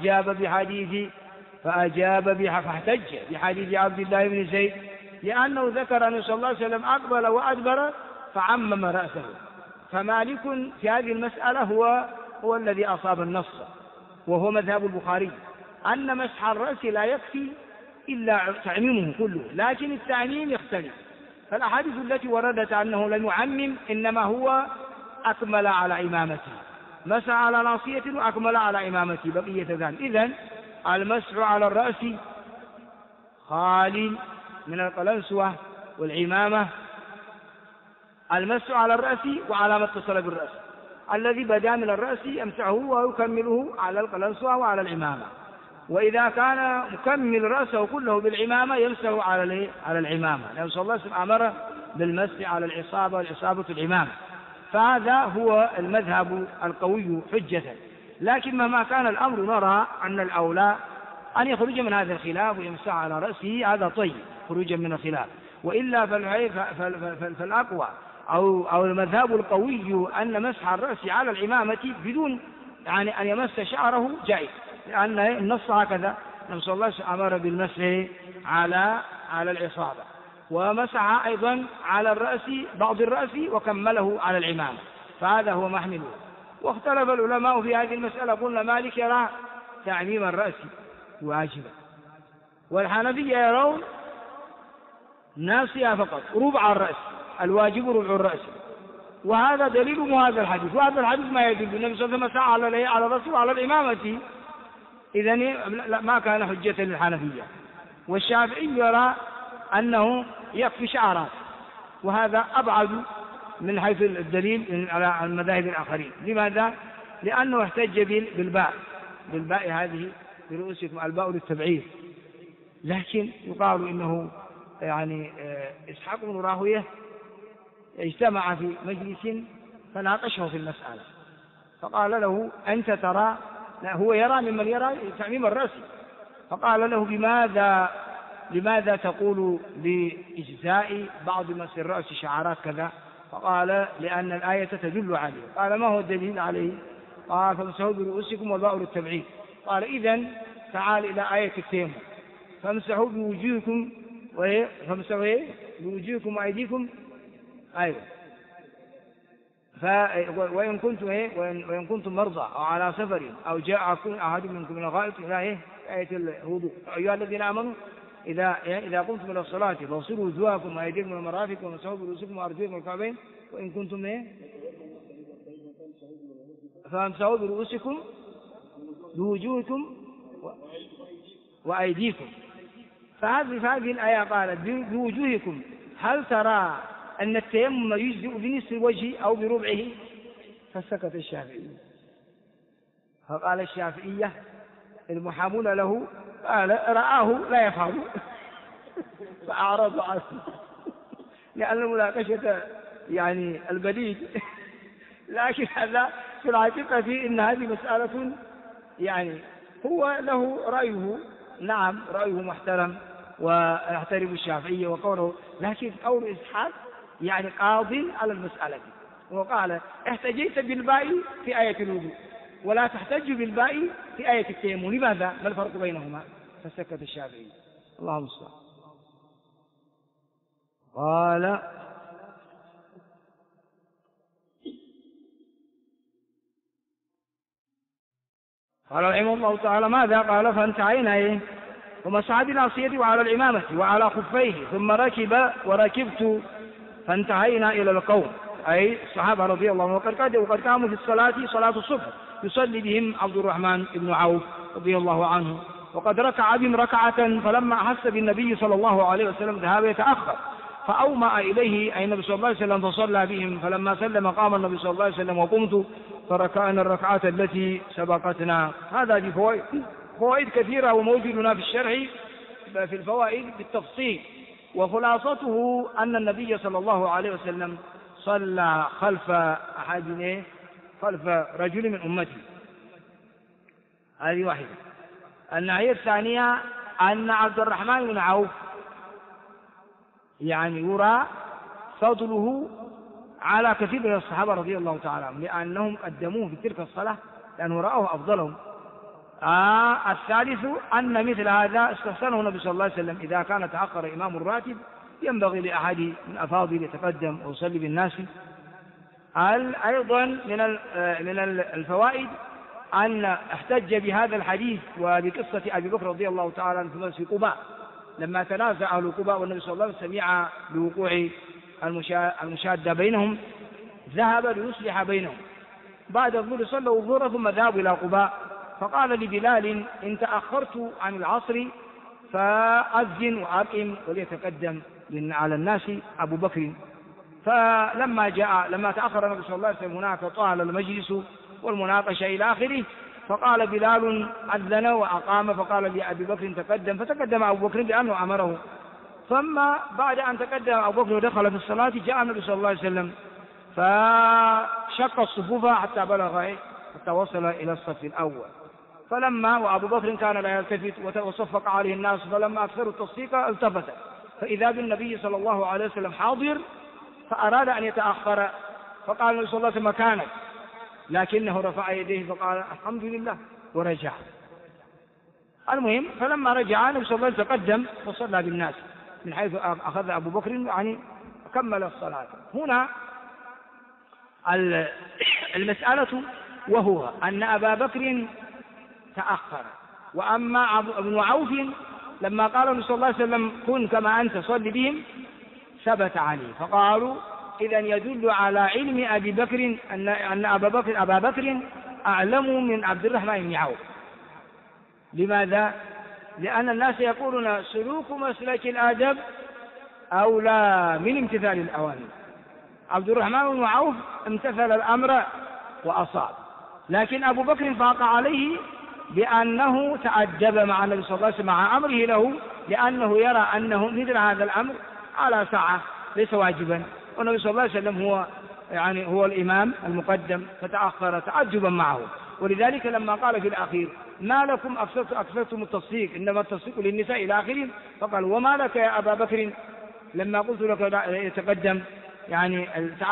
فاحتج بحديث عبد الله بن زيد، لأنه ذكر أن صلى الله عليه وسلم أقبل وأدبر فعمم رأسه. فمالك في هذه المسألة هو الذي أصاب النص، وهو مذهب البخاري، أن مسح الرأس لا يكفي إلا تعميمه كله، لكن التعميم يختلف. فالأحاديث التي وردت أنه لم يعمم إنما هو أكمل على إمامته، مسح على ناصية وأكمل على إمامته بقية ذلك. إذن المسح على الرأس خالي من القلنسوة والعمامة. المسح على الرأس وعلى ما اتصل بالرأس، الذي بدا من الرأس يمسحه ويكمله على القلنسوة وعلى العمامة، وإذا كان مكمل رأسه كله بالعمامة يمسح على العمامة، لأن صلى الله عليه وسلم أمر بالمسح على العصابة والعصابة العمامة. فهذا هو المذهب القوي حجة. لكن مهما كان الأمر نرى أن الأولى أن يخرج من هذا الخلاف ويمسح على رأسه، هذا طيب خروجا من الخلاف. وإلا فالأقوى أو المذهب القوي أن مسح الرأس على العمامة بدون يعني أن يمس شعره جائز، لأن النص هكذا، النبي صلى الله عليه وسلم أمر بالمسح على العصابة، ومسح أيضا على الرأس بعض الرأس وكمله على العمامة، فهذا هو محمله. واختلف العلماء في هذه المسألة. قلنا مالك يرى تعميم الرأس واجبا، والحنفية يرون ناصية فقط، ربع الرأس، الواجب ربع الرأس. وهذا دليل هذا الحديث، وهذا الحديث ما يدل. النبي صلى الله عليه وسلم مسح على الرأس وعلى الإمامة، إذن ما كان حجة للحنفية. والشافعي يرى أنه يكفي شعرات، وهذا أبعد من حيث الدليل على المذاهب الآخرين. لماذا؟ لأنه احتج بالباء هذه برؤوسكم، الباء للتبعيض. لكن يقال إنه يعني إسحاق بن راهويه اجتمع في مجلس فناقشه في المسألة، فقال له: أنت ترى، لا هو يرى ممن يرى تعميم الرأس، فقال له: لماذا تقول بإجزاء بعض مسح الرأس شعرات كذا؟ فقال: لأن الآية تدل عليه. قال: ما هو الدليل عليه؟ قال: فامسحوا برؤوسكم والباء للتبعيض. قال: إذن تعال إلى آية التيمم، فامسحوا بوجوهكم بوجوهكم وأيديكم. أيوة. وإن كنتم مرضى أو على سفر أو جاء أحد منكم من الغائط إلى آية الوضوء. أيها الذين آمنوا إذا قمتم إلى الصلاة فاغسلوا وجوهكم وأيديكم إلى المرافق وامسحوا برؤوسكم وأرجلكم الكعبين وإن كنتم فامسحوا برؤوسكم بوجوهكم وأيديكم. فهذه الآية قالت بوجوهكم. هل ترى أن التيمم يجزئ بنصف الوجه أو بربعه؟ فسكت الشافعي. فقال الشافعية المحامون له قال: رآه لا يفهم فأعرض عنه، لأن المناقشة يعني البليد. لكن هذا في الحقيقة إن هذه مسألة يعني هو له رأيه، نعم رأيه محترم ويحترم الشافعية وقوله، لكن قول إسحاق يعني قاض على المسألة، وقال: احتجيت بالباء في آية الوضوء ولا تحتج بالباء في آية التيمم، لماذا؟ ما الفرق بينهما؟ فسكت الشافعي. الله المستعان. قال رحمه الله تعالى: ماذا؟ قال: فانتهينا ومسح بناصيته وعلى العمامة وعلى خفيه، ثم ركب وركبت فانتهينا إلى القوم، أي الصحابة رضي الله عنهم. وقد قاموا في الصلاة، صلاة الصبح، يصلي بهم عبد الرحمن بن عوف رضي الله عنه، وقد ركع بهم ركعة، فلما أحس بالنبي صلى الله عليه وسلم ذهب يتأخر، فأومأ إليه أي النبي صلى الله عليه وسلم فصلى بهم، فلما سلم قام النبي صلى الله عليه وسلم وقمت فركعنا الركعات التي سبقتنا. هذه فوائد كثيرة وموجودنا في الشرع في الفوائد بالتفصيل، وخلاصته أن النبي صلى الله عليه وسلم صلى خلف رجل من أمته. هذه واحدة. الناحية الثانية أن عبد الرحمن بن عوف يعني يرى فضله على كثير من الصحابة رضي الله تعالى عنهم، لأنهم قدموه في تلك الصلاة لأنه رأوه أفضلهم. الثالث أن مثل هذا استحسنه النبي صلى الله عليه وسلم، إذا كان تأخر إمام الراتب ينبغي لأحد من أفاضل يتقدم ويصلي بالناس. أيضا من الفوائد أن احتج بهذا الحديث وبقصة أبي بكر رضي الله تعالى عنه في قباء، لما تنازع أهل قباء والنبي صلى الله عليه وسلم سمع بوقوع المشادة بينهم ذهب ليصلح بينهم. بعد الظهر صلوا الظهر ثم ذهبوا إلى قباء، فقال لبلال إن تأخرت عن العصر فأذن وأقم وليتقدم على الناس أبو بكر. لما تأخر النبي صلى الله عليه وسلم هناك طال المجلس والمناقشة إلى آخره، فقال بلال أذن وأقام، فقال لأبي بكر تقدم، فتقدم أبو بكر لأنه أمره. ثم بعد أن تقدم أبو بكر ودخل في الصلاة جاء النبي صلى الله عليه وسلم فشق الصفوف حتى وصل إلى الصف الأول. فلما وأبو بكر كان لا يلتفت وصفق عليه الناس، فلما أكثروا التصفيق التفت فإذا بالنبي صلى الله عليه وسلم حاضر، فأراد أن يتأخر، فقال النبي صلى الله عليه وسلم مكانك، لكنه رفع يديه فقال الحمد لله ورجع. المهم فلما رجع النبي صلى الله عليه وسلم تقدم وصلى بالناس من حيث أخذ أبو بكر يعني كمل الصلاة. هنا المسألة وهو أن أبا بكر تأخر، وأما ابن عوف لما قال النبي صلى الله عليه وسلم كن كما أنت صل بهم ثبت عليه، فقالوا إذن يدل على علم أبي بكر أن أبا بكر أعلم من عبد الرحمن بن عوف. لماذا؟ لأن الناس يقولون سلوك مسلك الآدب أولى من امتثال الأوامر. عبد الرحمن بن عوف امتثل الأمر وأصاب، لكن أبو بكر فاق عليه بأنه تأدب مع النبي صلى الله عليه وسلم مع أمره له، لأنه يرى أنه مثل هذا الأمر على ساعة ليس واجبا، والنبي صلى الله عليه وسلم هو الإمام المقدم، فتأخر تعجبا معه. ولذلك لما قال في الأخير ما لكم أكثرتم التصفيق، إنما التصفيق للنساء إلى آخره، فقال وما لك يا أبا بكر لما قلت لك يتقدم يعني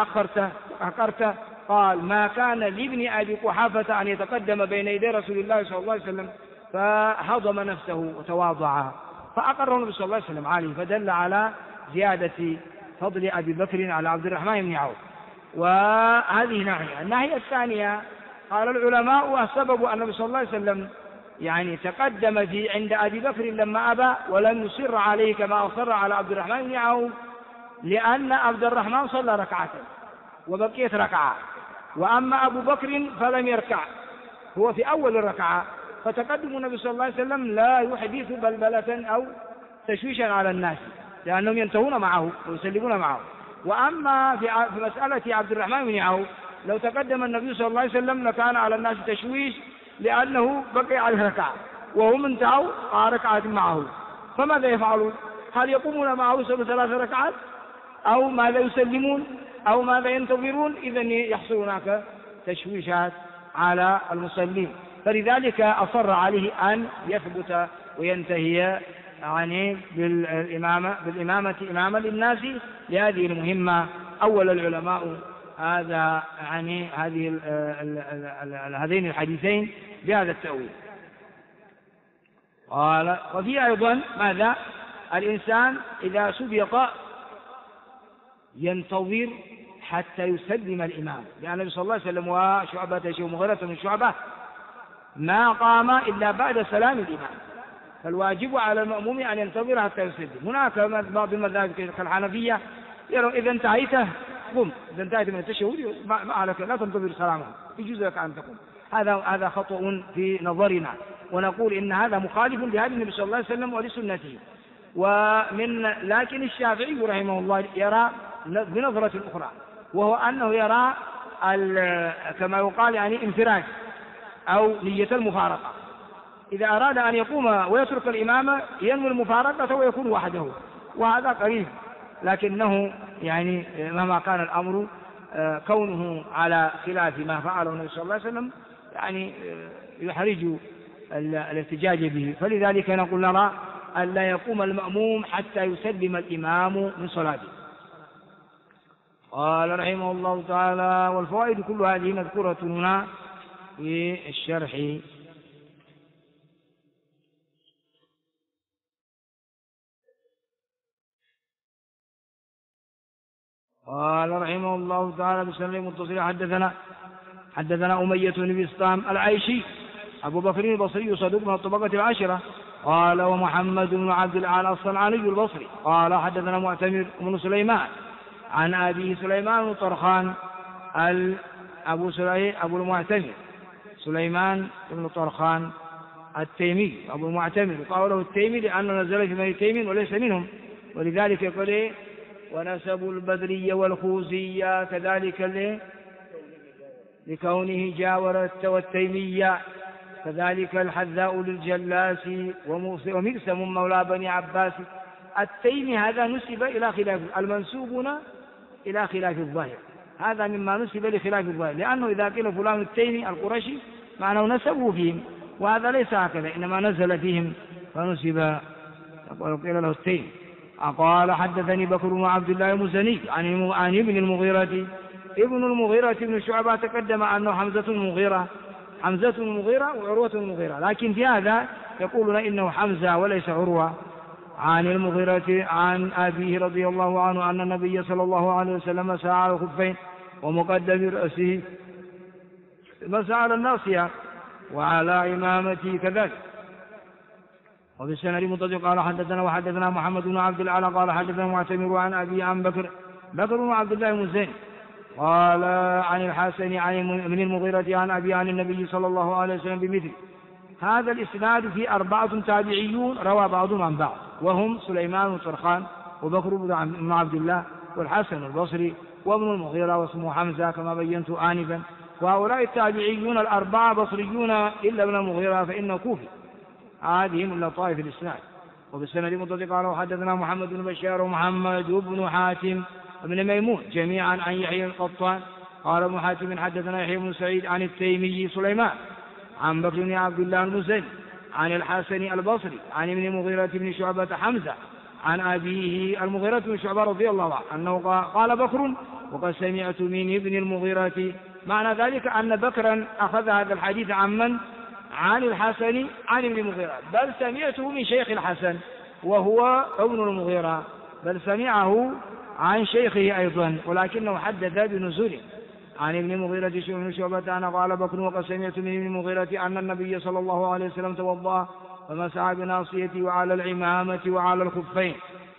تأخرت، قال ما كان لابن أبي قحافة أن يتقدم بين يدي رسول الله صلى الله عليه وسلم، فهضم نفسه وتواضع، فأقره النبي صلى الله عليه وسلم عليه، فدل على زيادة فضل أبي بكر على عبد الرحمن بن عوف. وهذه ناحية. الناحية الثانية قال العلماء السبب أن النبي صلى الله عليه وسلم يعني تقدم عند أبي بكر لما أبى ولم يصر عليه كما أصر على عبد الرحمن بن عوف، لأن عبد الرحمن صلى ركعة وبقيت ركعة، وأما أبو بكر فلم يركع، هو في أول الركعة، فتقدم النبي صلى الله عليه وسلم لا يحدث بلبلة أو تشويشا على الناس، لأنهم ينتهون معه ويسلمون معه. وأما في مسألة عبد الرحمن بن عوف لو تقدم النبي صلى الله عليه وسلم لكان على الناس تشويش، لأنه بقي على ركعة وهم انتهوا على ركعة معه، فماذا يفعلون؟ هل يقومون معه 3 ركعات أو ماذا يسلمون أو ماذا ينتظرون؟ إذن يحصل هناك تشويشات على المصلين، فلذلك أصر عليه أن يثبت وينتهي يعني بالإمامة إماما للناس لهذه المهمة. أول العلماء هذا يعني هذين الحديثين بهذا التأويل. قال وفي أيضا ماذا؟ الإنسان إذا سبق ينتظر حتى يسلم الإمام، لأن النبي صلى الله عليه وسلم وشعبة ومغيرة من شعبة ما قام إلا بعد سلام الإمام، فالواجب على المأموم أن ينتظر حتى يسلم. هناك بعض المذاهب كالحنفية يرون إذا انتهيت قم، إذا انتهيت من التشهد ما عليك لا تنتظر سلامه، يجوز لك أن تقوم. هذا خطأ في نظرنا، ونقول إن هذا مخالف لهدي النبي صلى الله عليه وسلم ولسنته. لكن الشافعي رحمه الله يرى بنظرة أخرى، وهو أنه يرى كما يقال يعني انفراد أو نية المفارقة. إذا أراد أن يقوم ويترك الإمامة ينوي المفارقة ويكون وحده، وهذا قريب، لكنه يعني مهما كان الأمر كونه على خلاف ما فعله النبي صلى الله عليه وسلم يعني يحرج الاحتجاج به. فلذلك نقول نرى أن لا يقوم المأموم حتى يسلم الإمام من صلاته. قال رحمه الله تعالى: والفوائد كل هذه مذكورة هنا في الشرح. قال رحمه الله تعالى بسند متصل: حدثنا أمية بن بسطام العيشي أبو بكر البصري صدوق من الطبقة العاشرة. قال: ومحمد بن عبد الأعلى الصنعاني البصري قال: حدثنا معتمر بن سليمان عن أبي سليمان بن طرخان أبو المعتمر سليمان بن طرخان التيمي أبو المعتمر، قال له التيمي لأنه نزل في بني تيم وليس منهم، ولذلك يقول: ونسب البدرية والخوزية كذلك لكونه جاور والتيمية، كذلك الحذاء للجلاس ومقسم مولى بني عباس. التيمي هذا نسب إلى خلاف المنسوبون إلى خلاف الظاهر، هذا مما نسب لخلاف الظاهر، لأنه إذا قيل فلان التيمي القرشي معناه نسبه فيهم، وهذا ليس هكذا، إنما نزل فيهم فنسب قيل له التيمي. قال: حدثني بكر بن عبد الله المزني عن ابن المغيرة بن شعبة. تقدم أنه حمزة المغيرة وعروة المغيرة، لكن في هذا يقولون إنه حمزة وليس عروة. عن المغيرة عن أبيه رضي الله عنه أن النبي صلى الله عليه وسلم سعى على الخفين ومقدم رأسه مسعى على الناصية وعلى إمامته كذلك. وفي السند متصل قال: وحدثنا محمد بن عبد الأعلى قال: حدثنا معتمر عن أبي عن بكر بن عبد الله المزني قال: عن الحسن عن ابن المغيرة عن أبي عن النبي صلى الله عليه وسلم بمثل هذا الإسناد. في 4 تابعيون روى بعضهم عن بعض، وهم سليمان بن طرخان وبكر بن عبد الله والحسن البصري وابن المغيرة واسمه حمزة كما بينت آنفا. وهؤلاء التابعيون 4 بصريون إلا ابن المغيرة فإنه كوفي. هذه من لطائف الإسناد. وبالسند متصل قال: وحدثنا محمد بن بشار ومحمد بن حاتم بن ميمون جميعا عن يحيى القطان قال ابن حاتم: حدثنا يحيى بن سعيد عن التيمي سليمان عن بكر بن عبد الله المزني عن الحسن البصري عن ابن المغيرة بن شعبة حمزة عن أبيه المغيرة بن شعبة رضي الله عنه أنه قال بكر: وقد سمعت من ابن المغيرة. معنى ذلك أن بكرا أخذ هذا الحديث عن من؟ عن الحسن عن ابن المغيرة، بل سمعته من شيخ الحسن وهو ابن المغيرة، بل سمعه عن شيخه أيضا، ولكنه حدث بنزوله عن ابن المغيرة بن شعبة أنا قال بكر: وقد سمعت من ابن المغيرة أن النبي صلى الله عليه وسلم توضأ ومسح بناصيته وعلى العمامة وعلى الخفين.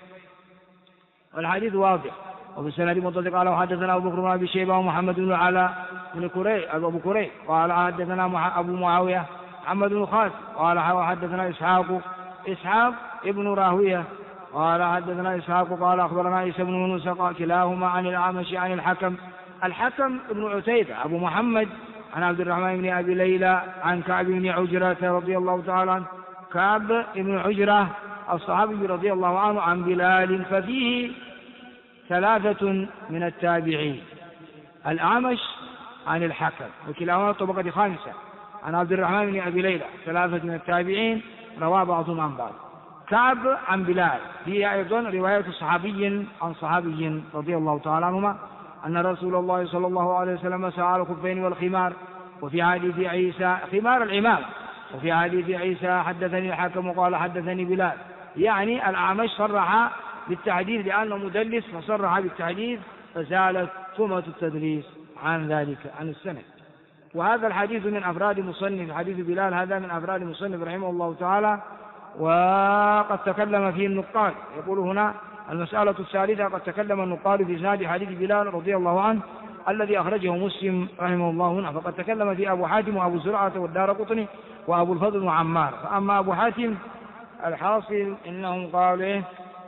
والحديث واضح. وبالسند متصل قال: وحدثنا أبو بكر بن أبي شيبة ومحمد بن علاء بن أبو كريب قال: حدثنا أبو معاوية محمد بن خالد قال: وحدثنا إسحاق ابن راهوية قال: حدثنا إسحاق قال: أخبرنا عيسى بن يونس كلاهما عن الأعمش عن الحكم بن عتيبة أبو محمد عن عبد الرحمن بن أبي ليلى عن كعب بن عجرة رضي الله تعالى عنه، كعب بن عجرة الصحابي رضي الله عنه، عن بلال. ففيه 3 من التابعين: الأعمش عن الحكم وكلاهما طبقة 5 عن عبد الرحمن بن أبي ليلى. 3 من التابعين روى بعضهم عن بعض. كعب عن بلال فيه أيضا رواية صحابي عن صحابي رضي الله تعالى عنهما أن رسول الله صلى الله عليه وسلم سعى على الخفين والخمار. وفي حديث عيسى خمار العمامة. وفي حديث عيسى حدثني الحكم وقال: حدثني بلال. يعني الأعمش صرح بالتحديث لأنه مدلس، فصرح بالتحديث فزالت تهمة التدليس عن ذلك عن السند. وهذا الحديث من أفراد مصنف، حديث بلال هذا من أفراد مصنف رحمه الله تعالى، وقد تكلم فيه النقاد. يقول هنا: المسألة الثالثة: قد تكلم النقاد في إسناد حديث بلال رضي الله عنه الذي أخرجه مسلم رحمه الله هنا. فقد تكلم فيه أبو حاتم وأبو زرعة والدارقطني وأبو الفضل وعمار. فأما أبو حاتم الحاصل إنهم قالوا إيه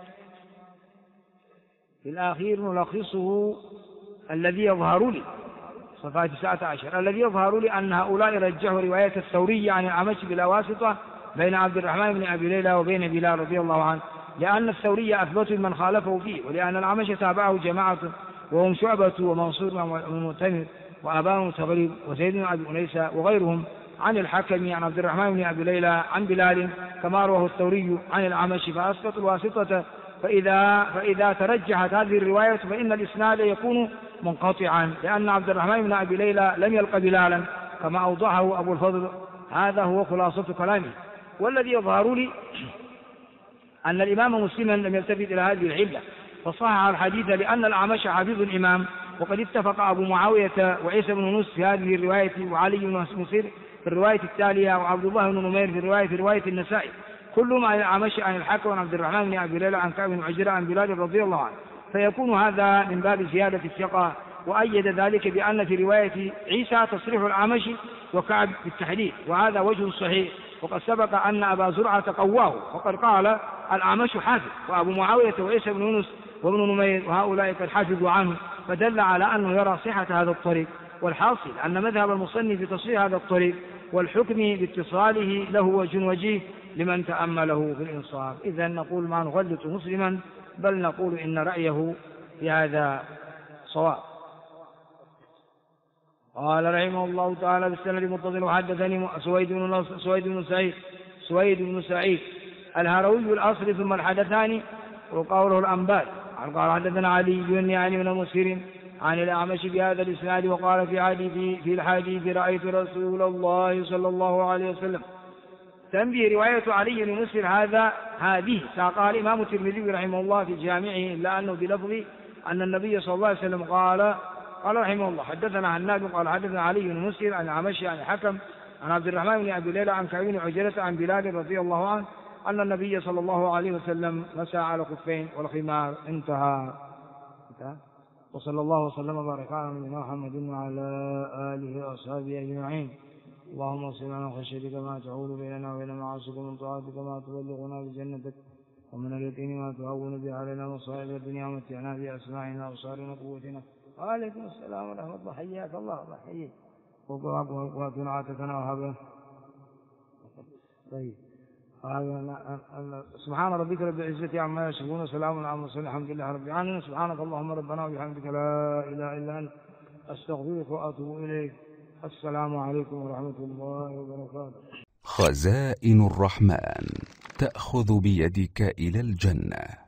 في الأخير نلخصه الذي يظهر لي صفحة 19 الذي يظهر لي أن هؤلاء رجحوا رواية الثوري عن الأعمش بلا واسطة بين عبد الرحمن بن أبي ليلى وبين بلال رضي الله عنه، لأن الثوري أثبت من خالفه فيه، ولأن الأعمش تابعه جماعة وهم شعبة ومنصور ومعتمر وأبان تغلب وزيد بن أبي أنيسة وغيرهم عن الحكم عن عبد الرحمن بن أبي ليلى عن بلال كما رواه الثوري عن الأعمش، فأسقط الواسطة. فإذا ترجحت هذه الرواية فإن الإسناد يكون منقطعا، لأن عبد الرحمن بن أبي ليلى لم يلق بلالا كما أوضحه أبو الفضل. هذا هو خلاصة كلامه. والذي يظهر لي أن الإمام مسلما لم يلتفت إلى هذه العلة فصحح الحديث، لأن الأعمش حفيظ الإمام، وقد اتفق أبو معاوية وعيسى بن يونس في هذه الرواية، وعلي بن مسير في الرواية التالية، وعبد الله بن نمير في رواية النسائي، كلهم عن الأعمش عن الحكم عن عبد الرحمن بن أبي ليلى عن كعب بن عجرة عن بلال رضي الله عنه، فيكون هذا من باب زيادة الثقة. وأيد ذلك بأن في رواية عيسى تصريح الأعمش وكعب بالتحديث، وهذا وجه صحيح، وقد سبق أن أبا زرعة قواه وقد قال الأعمش حافظ، وأبو معاوية وعيسى بن يونس وابن نمير وهؤلاء قد حفظوا عنه، فدل على أنه يرى صحة هذا الطريق. والحاصل أن مذهب المصنف في تصحيح هذا الطريق والحكم باتصاله له وجه لمن تأمله في الإنصاف. إذا نقول ما نغلط مسلما، بل نقول إن رأيه في هذا صواب. قال رحمه الله تعالى بالسند المتصل وحدثني سويد بن سعيد الهروي الأصل ثم الحدثاني وقوله الأنبات قال حدثنا علي بن مسهر عن الأعمش بهذا الإسناد، وقال في الحديث رأيت رسول الله صلى الله عليه وسلم. تنبيه رواية علي بن مسهر هذه ساقها الإمام الترمذي رحمه الله في جامعه، إلا أنه بلفظ أن النبي صلى الله عليه وسلم قال رحمه الله حدثنا هناد قال حدثنا علي بن مسهر عن الأعمش عن الحكم عن عبد الرحمن بن أبي ليلى عن كعب بن عجرة عن بلال رضي الله عنه أن النبي صلى الله عليه وسلم مسى على خفين والخمار. انتهى. وصلى الله وسلم وبارك على نبينا محمد وعلى آله وأصحابه أجمعين. اللهم صل على خشيتك ما تعول بيننا وبين معاصيك، ومن طاعتك ما تبلغنا بجنتك، ومن اليقين ما تهون به علينا مصائب الدنيا، ومتعنا بأسماعنا وأبصارنا وقوتنا. وعليكم السلام ورحمة الله. حياك الله وحييك وقواتنا عاتتنا وهبنا. طيب سبحان ربك رب العزة عما يصفون وسلام على المرسلين الحمد لله رب العالمين. سبحانك اللهم ربنا وبحمدك لا إله إلا أنت أستغفرك وأتوب إليك. السلام عليكم ورحمة الله وبركاته. خزائن الرحمن تأخذ بيدك إلى الجنة.